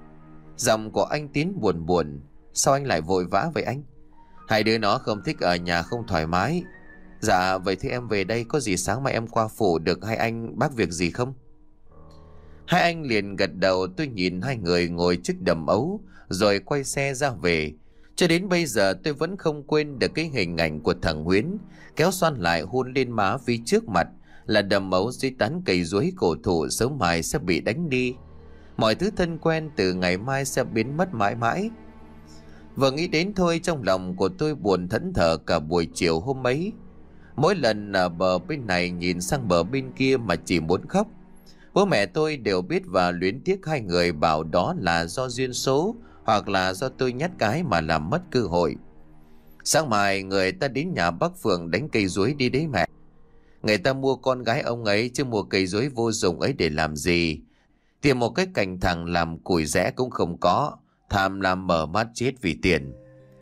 Giọng của anh Tín buồn buồn. Sao anh lại vội vã vậy anh? Hai đứa nó không thích ở nhà, không thoải mái. Dạ vậy thì em về đây, có gì sáng mai em qua phủ được hai anh bác việc gì không? Hai anh liền gật đầu. Tôi nhìn hai người ngồi trước đầm ấu rồi quay xe ra về. Cho đến bây giờ tôi vẫn không quên được cái hình ảnh của thằng Huyến kéo Soan lại hôn lên má phía trước mặt là đầm ấu dưới tán cây ruế cổ thụ sớm mai sẽ bị đánh đi. Mọi thứ thân quen từ ngày mai sẽ biến mất mãi mãi. Vừa nghĩ đến thôi, trong lòng của tôi buồn thẫn thờ cả buổi chiều hôm ấy. Mỗi lần ở bờ bên này nhìn sang bờ bên kia mà chỉ muốn khóc. Bố mẹ tôi đều biết và luyến tiếc hai người, bảo đó là do duyên số hoặc là do tôi nhát cái mà làm mất cơ hội. Sáng mai người ta đến nhà bác Phượng đánh cây ruế đi đấy mẹ. Người ta mua con gái ông ấy chứ mua cây ruế vô dụng ấy để làm gì. Tìm một cái cành thẳng làm củi rẽ cũng không có, tham làm mở mắt chết vì tiền.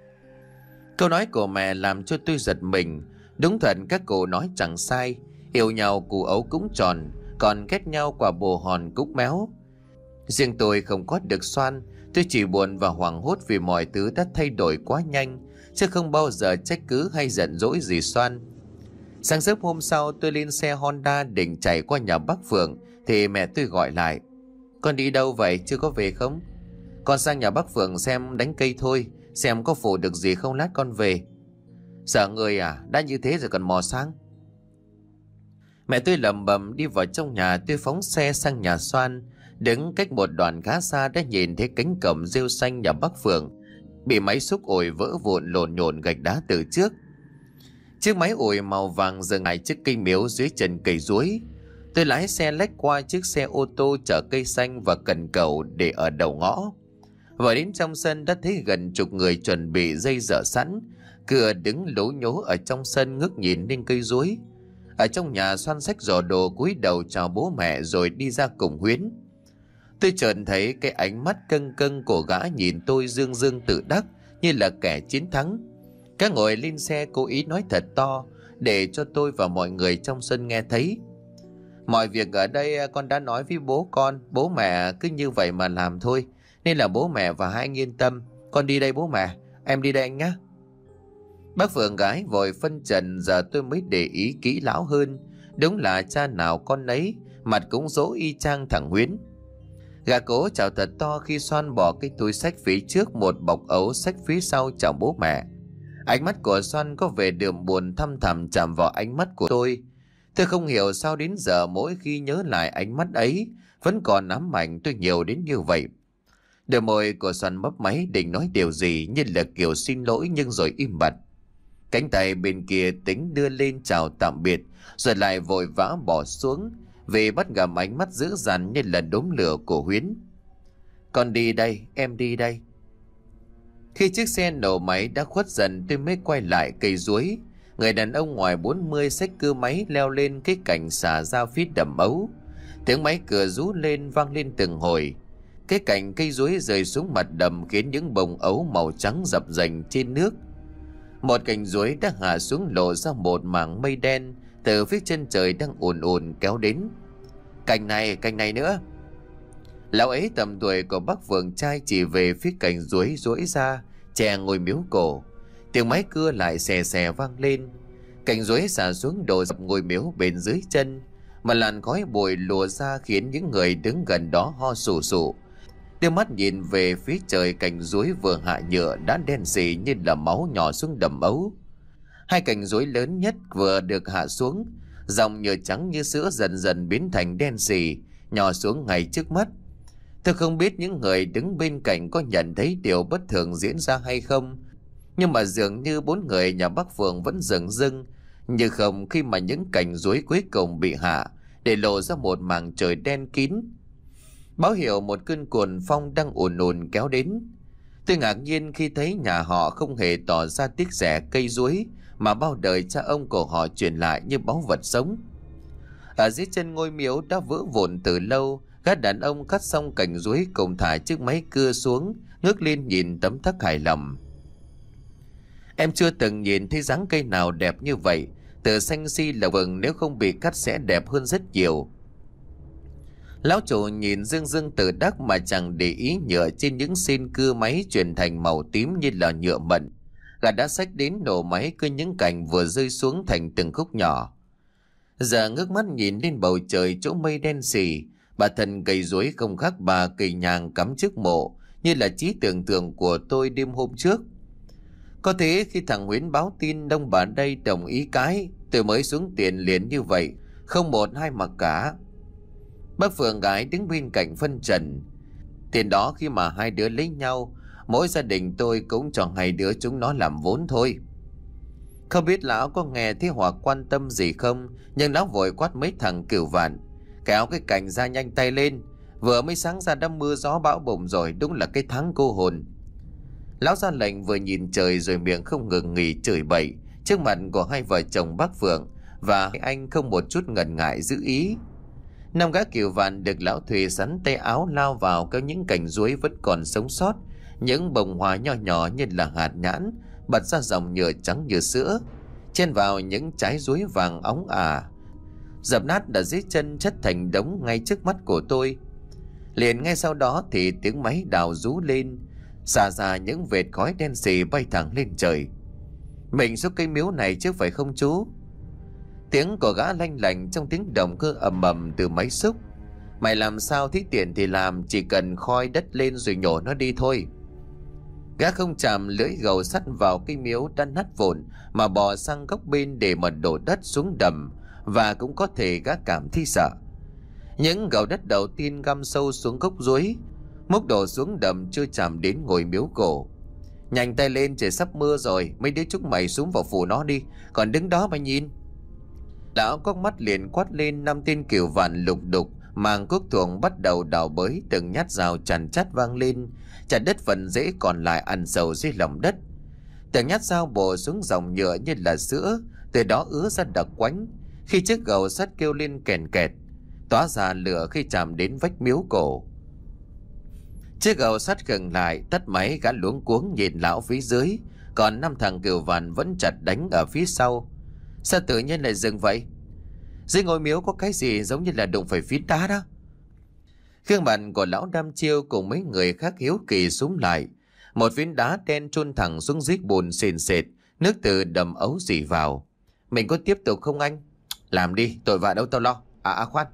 Câu nói của mẹ làm cho tôi giật mình. Đúng thật các cô nói chẳng sai. Yêu nhau củ ấu cũng tròn, còn ghét nhau quả bồ hòn cũng méo. Riêng tôi không có được Soan, tôi chỉ buồn và hoảng hốt vì mọi thứ đã thay đổi quá nhanh, chứ không bao giờ trách cứ hay giận dỗi gì Soan. Sáng sớm hôm sau tôi lên xe Honda định chạy qua nhà bác Phượng thì mẹ tôi gọi lại. Con đi đâu vậy, chưa có về không? Con sang nhà bác Phượng xem đánh cây thôi, xem có phụ được gì không lát con về. Sợ người à, đã như thế rồi còn mò sang. Mẹ tôi lẩm bẩm đi vào trong nhà. Tôi phóng xe sang nhà Soan. Đứng cách một đoạn khá xa đã nhìn thấy cánh cổng rêu xanh nhà bác Phượng. bị máy xúc ủi vỡ vụn lộn nhộn gạch đá từ trước. Chiếc máy ủi màu vàng dừng lại trước cây miếu dưới chân cây chuối. Tôi lái xe lách qua chiếc xe ô tô chở cây xanh và cần cầu để ở đầu ngõ. Vừa đến trong sân đã thấy gần chục người chuẩn bị dây dở sẵn, cửa đứng lố nhố ở trong sân ngước nhìn lên cây chuối. Ở trong nhà Xoan xách giỏ đồ cúi đầu chào bố mẹ rồi đi ra cùng Huyến. Tôi chợt thấy cái ánh mắt căng căng của gã nhìn tôi dương dương tự đắc như là kẻ chiến thắng. Gã ngồi lên xe cố ý nói thật to để cho tôi và mọi người trong sân nghe thấy. Mọi việc ở đây con đã nói với bố con, bố mẹ cứ như vậy mà làm thôi. Nên là bố mẹ và hai anh yên tâm. Con đi đây bố mẹ, em đi đây anh nhé. Bác Phượng gái vội phân trần, giờ tôi mới để ý kỹ lão hơn. Đúng là cha nào con nấy, mặt cũng dỗ y chang thằng Huyến. Gã cố chào thật to khi Xoan bỏ cái túi xách phía trước một bọc ấu xách phía sau chào bố mẹ. Ánh mắt của Xoan có vẻ đượm buồn thăm thẳm chạm vào ánh mắt của tôi. Tôi không hiểu sao đến giờ mỗi khi nhớ lại ánh mắt ấy vẫn còn ám ảnh tôi nhiều đến như vậy. Đôi môi của Xoan mấp máy định nói điều gì như là kiểu xin lỗi nhưng rồi im bặt. Cánh tay bên kia tính đưa lên chào tạm biệt rồi lại vội vã bỏ xuống vì bắt gặp ánh mắt dữ dằn như là đốm lửa của Huyến. Con đi đây, em đi đây. Khi chiếc xe nổ máy đã khuất dần tôi mới quay lại cây chuối. Người đàn ông ngoài bốn mươi xách cưa máy leo lên cái cành xả ra phía đầm ấu. Tiếng máy cửa rú lên vang lên từng hồi. Cái cành cây chuối rơi xuống mặt đầm khiến những bông ấu màu trắng dập dềnh trên nước. Một cành chuối đã hạ xuống lộ ra một mảng mây đen từ phía chân trời đang ùn ùn kéo đến. Cành này, cành này nữa. Lão ấy tầm tuổi của bác Phượng trai chỉ về phía cành chuối duỗi ra, chè ngồi miếu cổ. Tiếng máy cưa lại xè xè vang lên. Cành chuối xả xuống đổ dập ngôi miếu bên dưới chân. Mà làn khói bụi lùa ra khiến những người đứng gần đó ho sù sụ. Đưa mắt nhìn về phía trời, cành chuối vừa hạ nhựa đã đen sì như là máu nhỏ xuống đầm ấu. Hai cành chuối lớn nhất vừa được hạ xuống, dòng nhựa trắng như sữa dần dần biến thành đen sì, nhỏ xuống ngay trước mắt. Tôi không biết những người đứng bên cạnh có nhận thấy điều bất thường diễn ra hay không, nhưng mà dường như bốn người nhà bác Phượng vẫn dừng dưng như không khi mà những cành chuối cuối cùng bị hạ, để lộ ra một mảng trời đen kín, báo hiệu một cơn cuồng phong đang ùn ùn kéo đến. Tôi ngạc nhiên khi thấy nhà họ không hề tỏ ra tiếc rẻ cây chuối mà bao đời cha ông của họ truyền lại như báu vật sống. Ở dưới chân ngôi miếu đã vỡ vụn từ lâu, các đàn ông cắt xong cành chuối cùng thả chiếc máy cưa xuống, ngước lên nhìn tấm tắc hài lòng. Em chưa từng nhìn thấy dáng cây nào đẹp như vậy, từ xanh xi là vừng nếu không bị cắt sẽ đẹp hơn rất nhiều. Lão chủ nhìn dương dương tự đắc mà chẳng để ý nhựa trên những xin cưa máy chuyển thành màu tím như là nhựa mận. Gã đã xách đến nổ máy cưa những cành vừa rơi xuống thành từng khúc nhỏ. Giờ ngước mắt nhìn lên bầu trời chỗ mây đen sì, bà thần cây chuối không khác bà cây nhang cắm trước mộ như là trí tưởng tượng của tôi đêm hôm trước. Có thế khi thằng Huyến báo tin đông bà đây đồng ý cái, tôi mới xuống tiền liền như vậy, không một hai mà cả. Bác Phượng gái đứng bên cạnh phân trần. Tiền đó khi mà hai đứa lấy nhau, mỗi gia đình tôi cũng cho hai đứa chúng nó làm vốn thôi. Không biết lão có nghe thấy hoặc quan tâm gì không, nhưng lão vội quát mấy thằng cửu vạn: kéo cái cành ra nhanh tay lên, vừa mới sáng ra đã mưa gió bão bùng rồi, đúng là cái tháng cô hồn. Lão ra lệnh vừa nhìn trời rồi miệng không ngừng nghỉ chửi bậy trước mặt của hai vợ chồng bác Phượng, và anh không một chút ngần ngại giữ ý. Năm gã cửu vạn được lão Thùy sắn tay áo lao vào kéo những cành chuối vẫn còn sống sót, những bông hoa nho nhỏ như là hạt nhãn bật ra dòng nhựa trắng như sữa, chen vào những trái chuối vàng óng ả, dập nát ở dưới chân chất thành đống ngay trước mắt của tôi. Liền ngay sau đó thì tiếng máy đào rú lên, xả ra những vệt khói đen xì bay thẳng lên trời. Mình xuống cây miếu này chứ phải không chú? Tiếng của gã lanh lảnh trong tiếng động cơ ầm ầm từ máy xúc. Mày làm sao thích tiền thì làm, chỉ cần khoi đất lên rồi nhổ nó đi thôi. Gã không chạm lưỡi gầu sắt vào cây miếu đã nát vụn mà bò sang góc bên để mà đổ đất xuống đầm, và cũng có thể gã cảm thấy sợ. Những gầu đất đầu tiên găm sâu xuống gốc chuối, mốc đổ xuống đầm chưa chạm đến ngôi miếu cổ. Nhanh tay lên, trời sắp mưa rồi, mấy đứa chúng mày xuống vào phủ nó đi, còn đứng đó mà nhìn. Lão cóc mắt liền quát lên. Năm tên cừu vạn lục đục mang cuốc thuồng bắt đầu đào bới, từng nhát rào chằn chát vang lên, chặt đất phần rễ còn lại ăn sâu dưới lòng đất. Từng nhát dao bổ xuống dòng nhựa như là sữa, từ đó ứa ra đặc quánh. Khi chiếc gầu sắt kêu lên kèn kẹt, tóa ra lửa khi chạm đến vách miếu cổ. Chiếc gầu sắt khựng lại, tắt máy, gã luống cuống nhìn lão phía dưới, còn năm thằng cừu vạn vẫn chặt đánh ở phía sau. Sao tự nhiên lại dừng vậy? Dưới ngôi miếu có cái gì giống như là đụng phải phiến đá đó. Gương mặt của lão Đam Chiêu cùng mấy người khác hiếu kỳ xúm lại. Một phiến đá đen chôn thẳng xuống dưới bùn sền sệt, nước từ đầm ấu rỉ vào. Mình có tiếp tục không anh? Làm đi, tội vạ đâu tao lo. À à khoan.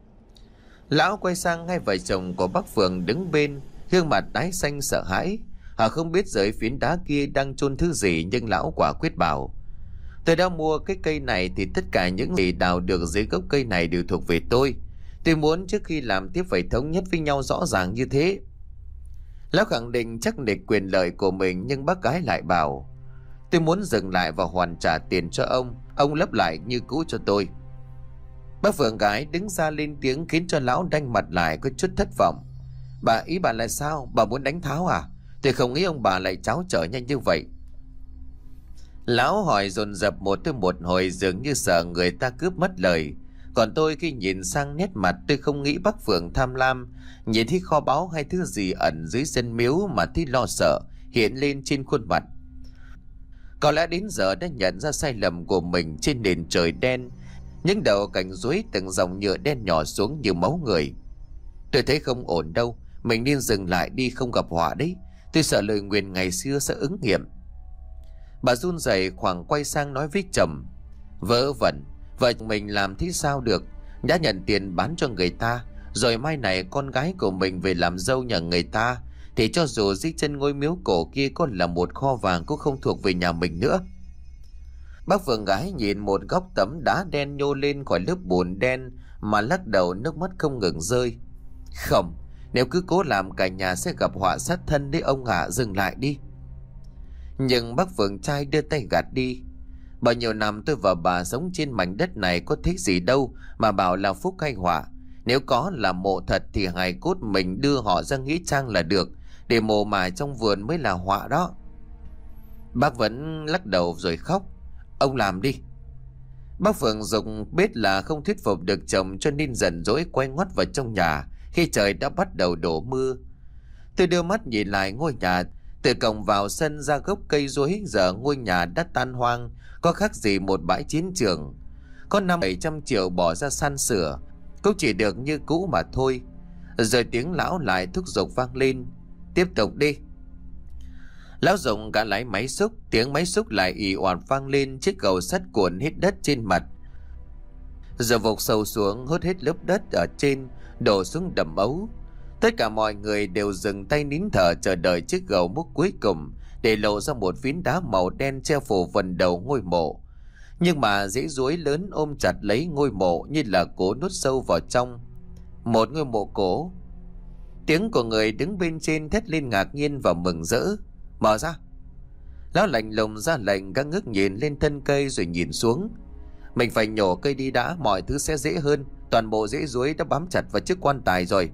Lão quay sang hai vợ chồng của bác Phượng đứng bên, gương mặt tái xanh sợ hãi. Họ không biết dưới phiến đá kia đang chôn thứ gì, nhưng lão quả quyết bảo: tôi đã mua cái cây này thì tất cả những gì đào được dưới gốc cây này đều thuộc về tôi. Tôi muốn trước khi làm tiếp phải thống nhất với nhau rõ ràng như thế. Lão khẳng định chắc nịch quyền lợi của mình, nhưng bác gái lại bảo: tôi muốn dừng lại và hoàn trả tiền cho ông. Ông lấp lại như cũ cho tôi. Bác Phượng gái đứng ra lên tiếng khiến cho lão đanh mặt lại có chút thất vọng. Bà, ý bà là sao? Bà muốn đánh tháo à? Tôi không nghĩ ông bà lại tráo trở nhanh như vậy. Lão hỏi dồn dập một tới một hồi, dường như sợ người ta cướp mất lời. Còn tôi khi nhìn sang nét mặt, tôi không nghĩ bác Phượng tham lam, nhìn thấy kho báu hay thứ gì ẩn dưới sân miếu mà thấy lo sợ hiện lên trên khuôn mặt. Có lẽ đến giờ đã nhận ra sai lầm của mình. Trên nền trời đen, những đầu cành ruối từng dòng nhựa đen nhỏ xuống như máu người. Tôi thấy không ổn đâu, mình nên dừng lại đi, không gặp họa đấy. Tôi sợ lời nguyền ngày xưa sẽ ứng nghiệm. Bà run rẩy khoảng quay sang nói với chồng: vớ vẩn, vợ mình làm thế sao được? Đã nhận tiền bán cho người ta, rồi mai này con gái của mình về làm dâu nhà người ta, thì cho dù dưới chân ngôi miếu cổ kia có là một kho vàng cũng không thuộc về nhà mình nữa. Bác Phượng gái nhìn một góc tấm đá đen nhô lên khỏi lớp bùn đen mà lắc đầu, nước mắt không ngừng rơi. Không, nếu cứ cố làm cả nhà sẽ gặp họa sát thân đấy ông ạ, dừng lại đi. Nhưng bác Phượng trai đưa tay gạt đi. Bao nhiêu năm tôi và bà sống trên mảnh đất này, có thấy gì đâu mà bảo là phúc hay họa. Nếu có là mộ thật thì hài cốt mình đưa họ ra nghĩa trang là được, để mồ mả trong vườn mới là họa đó. Bác vẫn lắc đầu rồi khóc. Ông làm đi. Bác Phượng dùng biết là không thuyết phục được chồng, cho nên giận dỗi quay ngoắt vào trong nhà khi trời đã bắt đầu đổ mưa. Tôi đưa mắt nhìn lại ngôi nhà. Từ cổng vào sân ra gốc cây ruối, giờ ngôi nhà đã tan hoang, có khác gì một bãi chiến trường. Có năm bảy trăm triệu bỏ ra san sửa, cũng chỉ được như cũ mà thôi. Rồi tiếng lão lại thúc giục vang lên: tiếp tục đi. Lão dùng cả lái máy xúc, tiếng máy xúc lại ì oạt vang lên. Chiếc gầu sắt cuộn hết đất trên mặt, giờ vụt sâu xuống hút hết lớp đất ở trên, đổ xuống đầm ấu. Tất cả mọi người đều dừng tay nín thở, chờ đợi chiếc gầu múc cuối cùng để lộ ra một phiến đá màu đen che phủ phần đầu ngôi mộ. Nhưng mà rễ ruối lớn ôm chặt lấy ngôi mộ như là cố nuốt sâu vào trong. Một ngôi mộ cổ. Tiếng của người đứng bên trên thét lên ngạc nhiên và mừng rỡ. Mở ra. Lão lạnh lùng ra lệnh, gắng ngước nhìn lên thân cây rồi nhìn xuống. Mình phải nhổ cây đi đã, mọi thứ sẽ dễ hơn. Toàn bộ rễ ruối đã bám chặt vào chiếc quan tài rồi.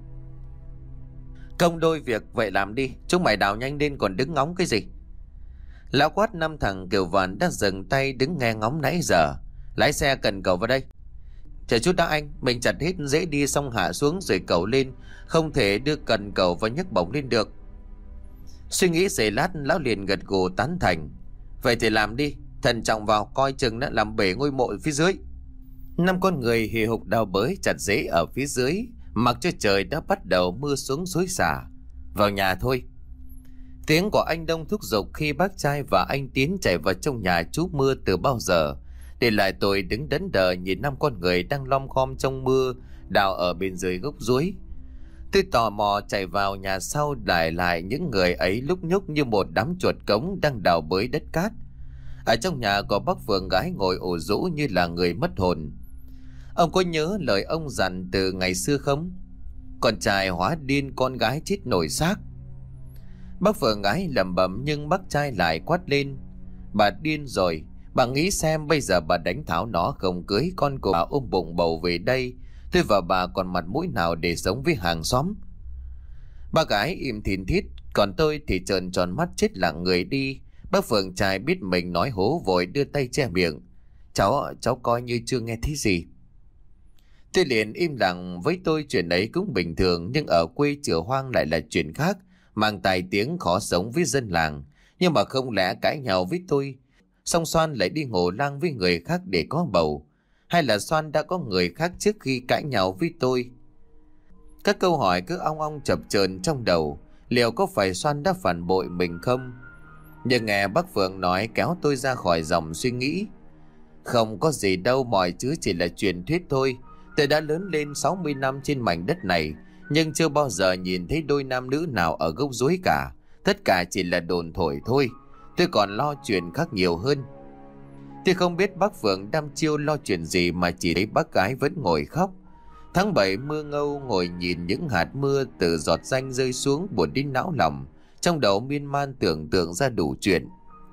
Công đôi việc, vậy làm đi. Chúng mày đào nhanh lên, còn đứng ngóng cái gì? Lão quát năm thằng cừu vạn đã dừng tay đứng nghe ngóng nãy giờ. Lái xe cần cẩu vào đây. Chờ chút đã anh, mình chặt hết rễ đi xong hạ xuống rồi cẩu lên. Không thể đưa cần cẩu và nhấc bổng lên được. Suy nghĩ giây lát, lão liền gật gù tán thành. Vậy thì làm đi, thận trọng vào, coi chừng đã làm bể ngôi mộ phía dưới. Năm con người hì hục đào bới chặt rễ ở phía dưới, mặc cho trời đã bắt đầu mưa xuống xối xả. Vào nhà thôi. Tiếng của anh Đông thúc giục khi bác trai và anh Tiến chạy vào trong nhà trú mưa từ bao giờ, để lại tôi đứng đấn đờ nhìn năm con người đang lom khom trong mưa đào ở bên dưới gốc ruối. Tôi tò mò chạy vào nhà sau, lại lại những người ấy lúc nhúc như một đám chuột cống đang đào bới đất cát. Ở trong nhà có bác Phượng gái ngồi ủ rũ như là người mất hồn. Ông có nhớ lời ông dặn từ ngày xưa không? Con trai hóa điên, con gái chết nổi xác. Bác Phượng gái lẩm bẩm nhưng bác trai lại quát lên: Bà điên rồi, bà nghĩ xem bây giờ bà đánh tháo nó không cưới con của bà ôm bụng bầu về đây, tôi và bà còn mặt mũi nào để sống với hàng xóm. Bà gái im thìn thít, còn tôi thì trợn tròn mắt chết lặng người đi. Bác Phượng trai biết mình nói hố vội đưa tay che miệng: Cháu, cháu coi như chưa nghe thấy gì. Tôi liền im lặng, với tôi chuyện ấy cũng bình thường, nhưng ở quê chửa hoang lại là chuyện khác, mang tài tiếng khó sống với dân làng. Nhưng mà không lẽ cãi nhau với tôi, xong Soan lại đi ngủ lang với người khác để có bầu? Hay là Soan đã có người khác trước khi cãi nhau với tôi? Các câu hỏi cứ ong ong chập chờn trong đầu, liệu có phải Soan đã phản bội mình không? Nhưng nghe bác Phượng nói kéo tôi ra khỏi dòng suy nghĩ. Không có gì đâu, mọi thứ chỉ là truyền thuyết thôi. Tôi đã lớn lên sáu mươi năm trên mảnh đất này, nhưng chưa bao giờ nhìn thấy đôi nam nữ nào ở gốc rối cả. Tất cả chỉ là đồn thổi thôi. Tôi còn lo chuyện khác nhiều hơn. Tôi không biết bác Phượng đăm chiêu lo chuyện gì mà chỉ thấy bác gái vẫn ngồi khóc. Tháng bảy mưa ngâu ngồi nhìn những hạt mưa từ giọt ranh rơi xuống buồn đến não lòng. Trong đầu miên man tưởng tượng ra đủ chuyện.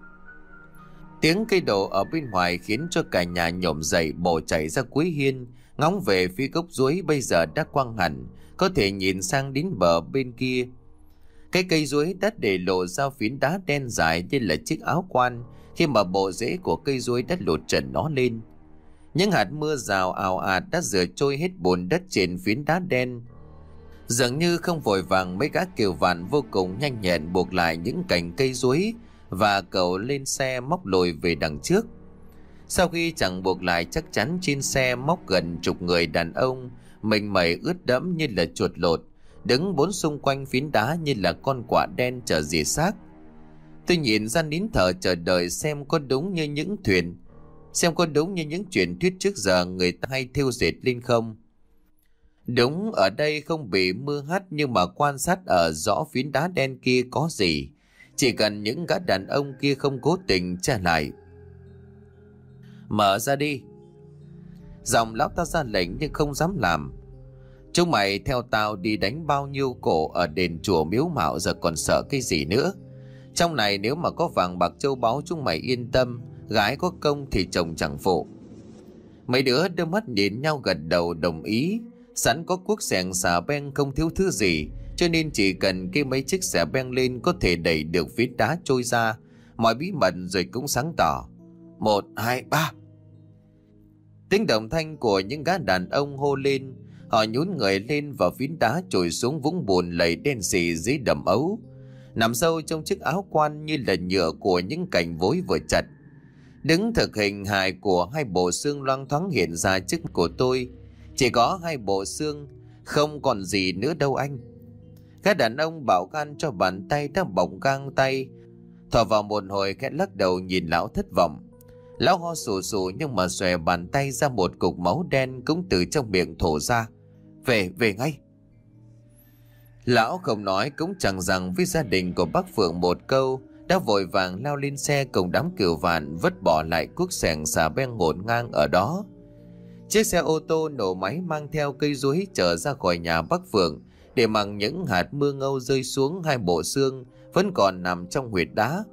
Tiếng cây đổ ở bên ngoài khiến cho cả nhà nhổm dậy bò chạy ra cuối hiên, ngóng về phía gốc chuối bây giờ đã quang hẳn, có thể nhìn sang đến bờ bên kia. Cái cây chuối đã để lộ ra phiến đá đen dài như là chiếc áo quan, khi mà bộ rễ của cây chuối đã lột trần nó lên. Những hạt mưa rào ào ạt đã rửa trôi hết bùn đất trên phiến đá đen. Dường như không vội vàng, mấy gã kiều vạn vô cùng nhanh nhẹn buộc lại những cành cây chuối và cậu lên xe móc lùi về đằng trước. Sau khi chẳng buộc lại, chắc chắn trên xe móc gần chục người đàn ông, mình mẩy ướt đẫm như là chuột lột, đứng bốn xung quanh phiến đá như là con quạ đen chờ dì xác. Tôi nhìn ra nín thở chờ đợi xem có đúng như những thuyền, xem có đúng như những truyền thuyết trước giờ người ta hay thêu dệt lên không. Đúng, ở đây không bị mưa hắt, nhưng mà quan sát ở rõ phiến đá đen kia có gì. Chỉ cần những gã đàn ông kia không cố tình tra lại. Mở ra đi. Giọng lão ta ra lệnh nhưng không dám làm. Chúng mày theo tao đi đánh bao nhiêu cổ ở đền chùa miếu mạo, giờ còn sợ cái gì nữa. Trong này nếu mà có vàng bạc châu báu chúng mày yên tâm, gái có công thì chồng chẳng phụ. Mấy đứa đưa mắt nhìn nhau gật đầu đồng ý. Sẵn có cuốc xẻng xà beng không thiếu thứ gì, cho nên chỉ cần kê mấy chiếc xẻ beng lên có thể đẩy được phiến đá trôi ra. Mọi bí mật rồi cũng sáng tỏ. Một, hai, ba. Tiếng đồng thanh của những gã đàn ông hô lên. Họ nhún người lên và phiến đá trồi xuống vũng bùn lầy đen xì dưới đầm ấu, nằm sâu trong chiếc áo quan như là nhựa của những cành vối vừa chặt. Đứng thực hình hài của hai bộ xương loang thoáng hiện ra trước của tôi. Chỉ có hai bộ xương, không còn gì nữa đâu anh. Các đàn ông bảo gan cho bàn tay đã bỏng gang tay, thò vào một hồi khẽ lắc đầu nhìn lão thất vọng. Lão ho sù sù nhưng mà xòe bàn tay ra một cục máu đen cũng từ trong miệng thổ ra. Về, về ngay. Lão không nói cũng chẳng rằng với gia đình của bác Phượng một câu, đã vội vàng lao lên xe cùng đám cừu vạn, vứt bỏ lại cuốc xẻng xà beng ngổn ngang ở đó. Chiếc xe ô tô nổ máy mang theo cây ruối trở ra khỏi nhà bác Phượng, để mặc những hạt mưa ngâu rơi xuống hai bộ xương vẫn còn nằm trong huyệt đá.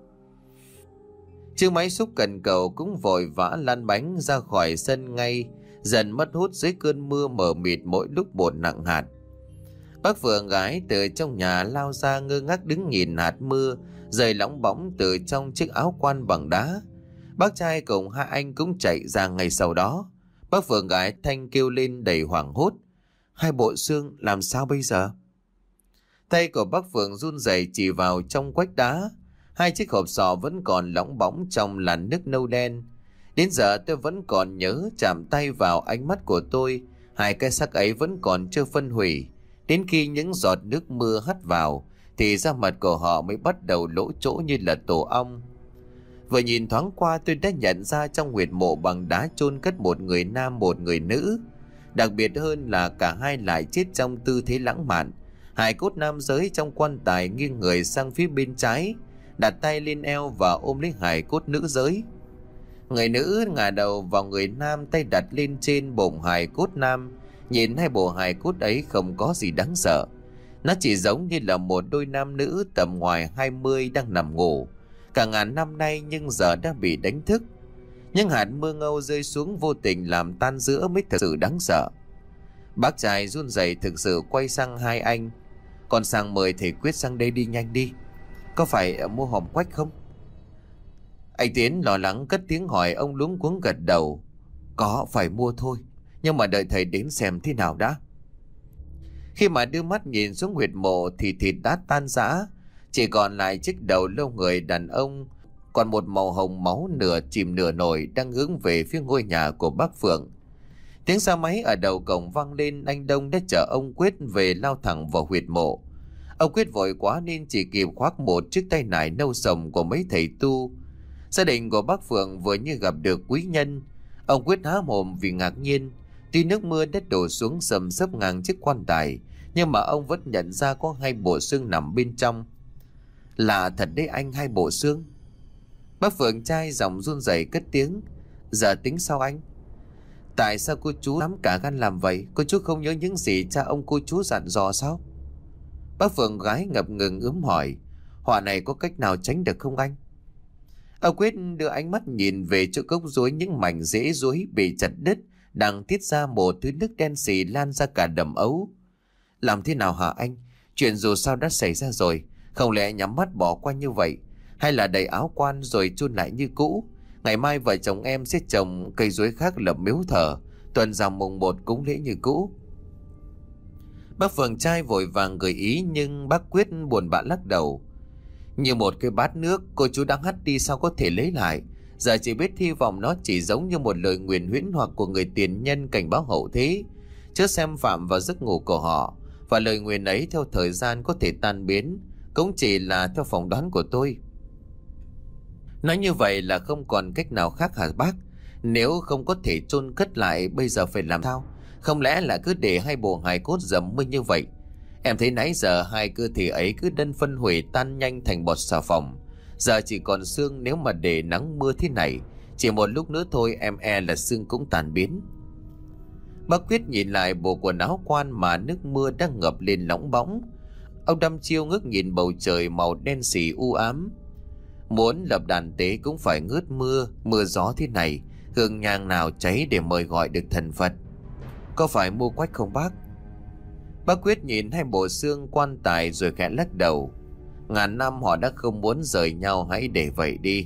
Chiếc máy xúc cần cầu cũng vội vã lăn bánh ra khỏi sân ngay, dần mất hút dưới cơn mưa mờ mịt mỗi lúc một nặng hạt. Bác Phượng gái từ trong nhà lao ra ngơ ngác đứng nhìn hạt mưa rơi lóng bóng từ trong chiếc áo quan bằng đá. Bác trai cùng hai anh cũng chạy ra ngay sau đó. Bác Phượng gái thanh kêu lên đầy hoảng hốt. Hai bộ xương làm sao bây giờ? Tay của bác Phượng run rẩy chỉ vào trong quách đá. Hai chiếc hộp sọ vẫn còn lóng bóng trong làn nước nâu đen. Đến giờ tôi vẫn còn nhớ chạm tay vào ánh mắt của tôi. Hai cái xác ấy vẫn còn chưa phân hủy. Đến khi những giọt nước mưa hắt vào thì da mặt của họ mới bắt đầu lỗ chỗ như là tổ ong. Vừa nhìn thoáng qua tôi đã nhận ra trong huyệt mộ bằng đá chôn cất một người nam một người nữ. Đặc biệt hơn là cả hai lại chết trong tư thế lãng mạn. Hài cốt nam giới trong quan tài nghiêng người sang phía bên trái, đặt tay lên eo và ôm lấy hài cốt nữ giới. Người nữ ngả đầu vào người nam, tay đặt lên trên bụng hài cốt nam. Nhìn hai bộ hài cốt ấy không có gì đáng sợ. Nó chỉ giống như là một đôi nam nữ tầm ngoài hai mươi đang nằm ngủ cả ngàn năm nay, nhưng giờ đã bị đánh thức. Những hạt mưa ngâu rơi xuống vô tình làm tan giữa mới thật sự đáng sợ. Bác trai run rẩy thực sự quay sang hai anh. Còn sang mời thầy Quyết sang đây đi, nhanh đi. Có phải mua hòm quách không? Anh Tiến lo lắng cất tiếng hỏi, ông luống cuống gật đầu. Có, phải mua thôi, nhưng mà đợi thầy đến xem thế nào đã. Khi mà đưa mắt nhìn xuống huyệt mộ thì thịt đã tan rã, chỉ còn lại chiếc đầu lâu người đàn ông, còn một màu hồng máu nửa chìm nửa nổi đang hướng về phía ngôi nhà của bác Phượng. Tiếng xe máy ở đầu cổng vang lên, anh Đông đã chở ông Quyết về lao thẳng vào huyệt mộ. Ông Quyết vội quá nên chỉ kịp khoác một chiếc tay nải nâu sồng của mấy thầy tu. Gia đình của bác Phượng vừa như gặp được quý nhân. Ông Quyết há mồm vì ngạc nhiên. Tuy nước mưa đã đổ xuống sầm sấp ngang chiếc quan tài, nhưng mà ông vẫn nhận ra có hai bộ xương nằm bên trong. Lạ thật đấy anh, hai bộ xương. Bác Phượng trai giọng run rẩy cất tiếng. Giờ tính sao anh? Tại sao cô chú dám cả gan làm vậy? Cô chú không nhớ những gì cha ông cô chú dặn dò sao? Bác Phượng gái ngập ngừng ướm hỏi. Họa này có cách nào tránh được không anh? Ông Quyết đưa ánh mắt nhìn về chỗ gốc rối, những mảnh rễ rối bị chặt đứt đang tiết ra một thứ nước đen xì lan ra cả đầm ấu. Làm thế nào hả anh? Chuyện dù sao đã xảy ra rồi, không lẽ nhắm mắt bỏ qua như vậy, hay là đậy áo quan rồi chôn lại như cũ? Ngày mai vợ chồng em sẽ trồng cây rối khác lập miếu thờ, tuần rằm mùng một cúng lễ như cũ. Bác Phượng trai vội vàng gợi ý, nhưng bác Quyết buồn bã lắc đầu. Như một cái bát nước, cô chú đang hắt đi sao có thể lấy lại? Giờ chỉ biết hy vọng nó chỉ giống như một lời nguyền huyễn hoặc của người tiền nhân cảnh báo hậu thế, chứ xem phạm vào giấc ngủ của họ. Và lời nguyền ấy theo thời gian có thể tan biến, cũng chỉ là theo phỏng đoán của tôi. Nói như vậy là không còn cách nào khác hả bác? Nếu không có thể chôn cất lại, bây giờ phải làm sao? Không lẽ là cứ để hai bộ hài cốt dầm mưa như vậy? Em thấy nãy giờ hai cơ thể ấy cứ đân phân hủy tan nhanh thành bọt xà phòng. Giờ chỉ còn xương, nếu mà để nắng mưa thế này, chỉ một lúc nữa thôi em e là xương cũng tàn biến. Bác Quyết nhìn lại bộ quần áo quan mà nước mưa đang ngập lên lóng bóng. Ông đăm chiêu ngước nhìn bầu trời màu đen xì u ám. Muốn lập đàn tế cũng phải ngớt mưa, mưa gió thế này, hương nhang nào cháy để mời gọi được thần Phật. Có phải mua quách không bác? Bác Quyết nhìn hai bộ xương quan tài rồi khẽ lắc đầu. Ngàn năm họ đã không muốn rời nhau, hãy để vậy đi.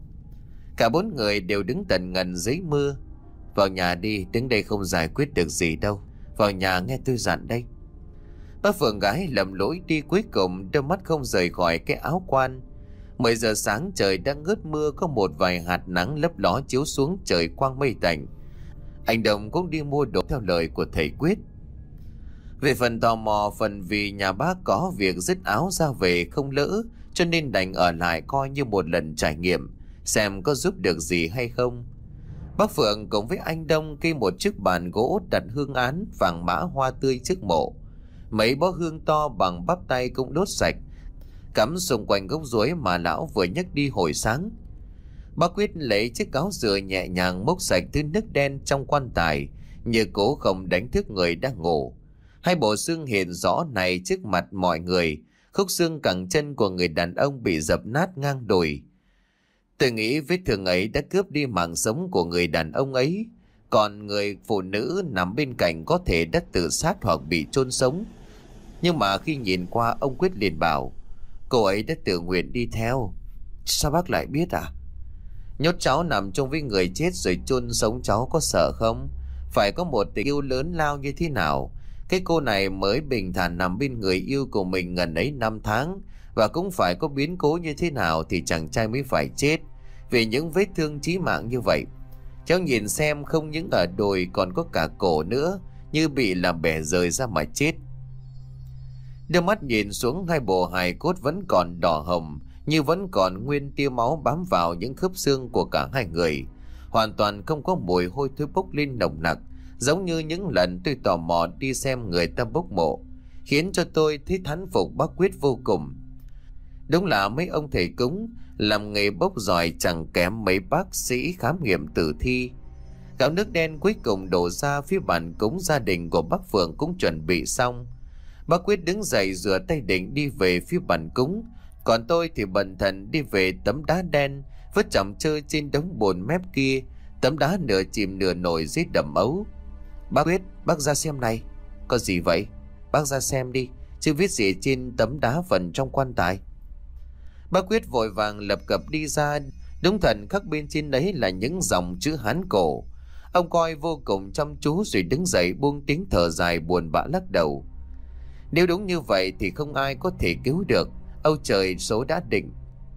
Cả bốn người đều đứng tần ngần dưới mưa. Vào nhà đi, đứng đây không giải quyết được gì đâu. Vào nhà nghe tôi dặn đây. Bác Phượng gái lầm lỗi đi, cuối cùng đôi mắt không rời khỏi cái áo quan. Mười giờ sáng trời đang ngớt mưa, có một vài hạt nắng lấp ló chiếu xuống, trời quang mây tạnh. Anh Đồng cũng đi mua đồ theo lời của thầy Quyết. Về phần tò mò, phần vì nhà bác có việc dứt áo ra về không lỡ, cho nên đành ở lại coi như một lần trải nghiệm, xem có giúp được gì hay không. Bác Phượng cùng với anh Đông kê một chiếc bàn gỗ đặt hương án vàng mã hoa tươi trước mộ. Mấy bó hương to bằng bắp tay cũng đốt sạch, cắm xung quanh gốc rối mà lão vừa nhấc đi hồi sáng. Bác Quyết lấy chiếc áo dừa nhẹ nhàng múc sạch thứ nước đen trong quan tài, như cố không đánh thức người đang ngủ. Hai bộ xương hiện rõ này trước mặt mọi người, khúc xương cẳng chân của người đàn ông bị dập nát ngang đùi. Tôi nghĩ vết thương ấy đã cướp đi mạng sống của người đàn ông ấy, còn người phụ nữ nằm bên cạnh có thể đã tự sát hoặc bị chôn sống. Nhưng mà khi nhìn qua, ông Quyết liền bảo, cô ấy đã tự nguyện đi theo. Sao bác lại biết à? Nhốt cháu nằm chung với người chết rồi chôn sống cháu, có sợ không? Phải có một tình yêu lớn lao như thế nào? Cái cô này mới bình thản nằm bên người yêu của mình ngần ấy năm tháng, và cũng phải có biến cố như thế nào thì chàng trai mới phải chết vì những vết thương chí mạng như vậy. Cháu nhìn xem, không những ở đùi còn có cả cổ nữa, như bị làm bẻ rời ra mà chết. Đưa mắt nhìn xuống, hai bộ hài cốt vẫn còn đỏ hồng, như vẫn còn nguyên tia máu bám vào những khớp xương của cả hai người, hoàn toàn không có mùi hôi thối bốc lên nồng nặc, giống như những lần tôi tò mò đi xem người ta bốc mộ, khiến cho tôi thấy thán phục bác Quyết vô cùng. Đúng là mấy ông thầy cúng làm nghề bốc giỏi chẳng kém mấy bác sĩ khám nghiệm tử thi. Gạo nước đen cuối cùng đổ ra phía bàn cúng gia đình của bác Phượng cũng chuẩn bị xong. Bác Quyết đứng dậy rửa tay định đi về phía bàn cúng. Còn tôi thì bần thần đi về tấm đá đen vứt chồng chơi trên đống bùn mép kia. Tấm đá nửa chìm nửa nổi dưới đầm ấu. Bác Quyết, bác ra xem này. Có gì vậy? Bác ra xem đi, chứ viết gì trên tấm đá phần trong quan tài. Bác Quyết vội vàng lập cập đi ra. Đúng thật khắc bên trên đấy là những dòng chữ Hán cổ. Ông coi vô cùng chăm chú rồi đứng dậy buông tiếng thở dài buồn bã lắc đầu. Nếu đúng như vậy thì không ai có thể cứu được. Âu trời, số đã định.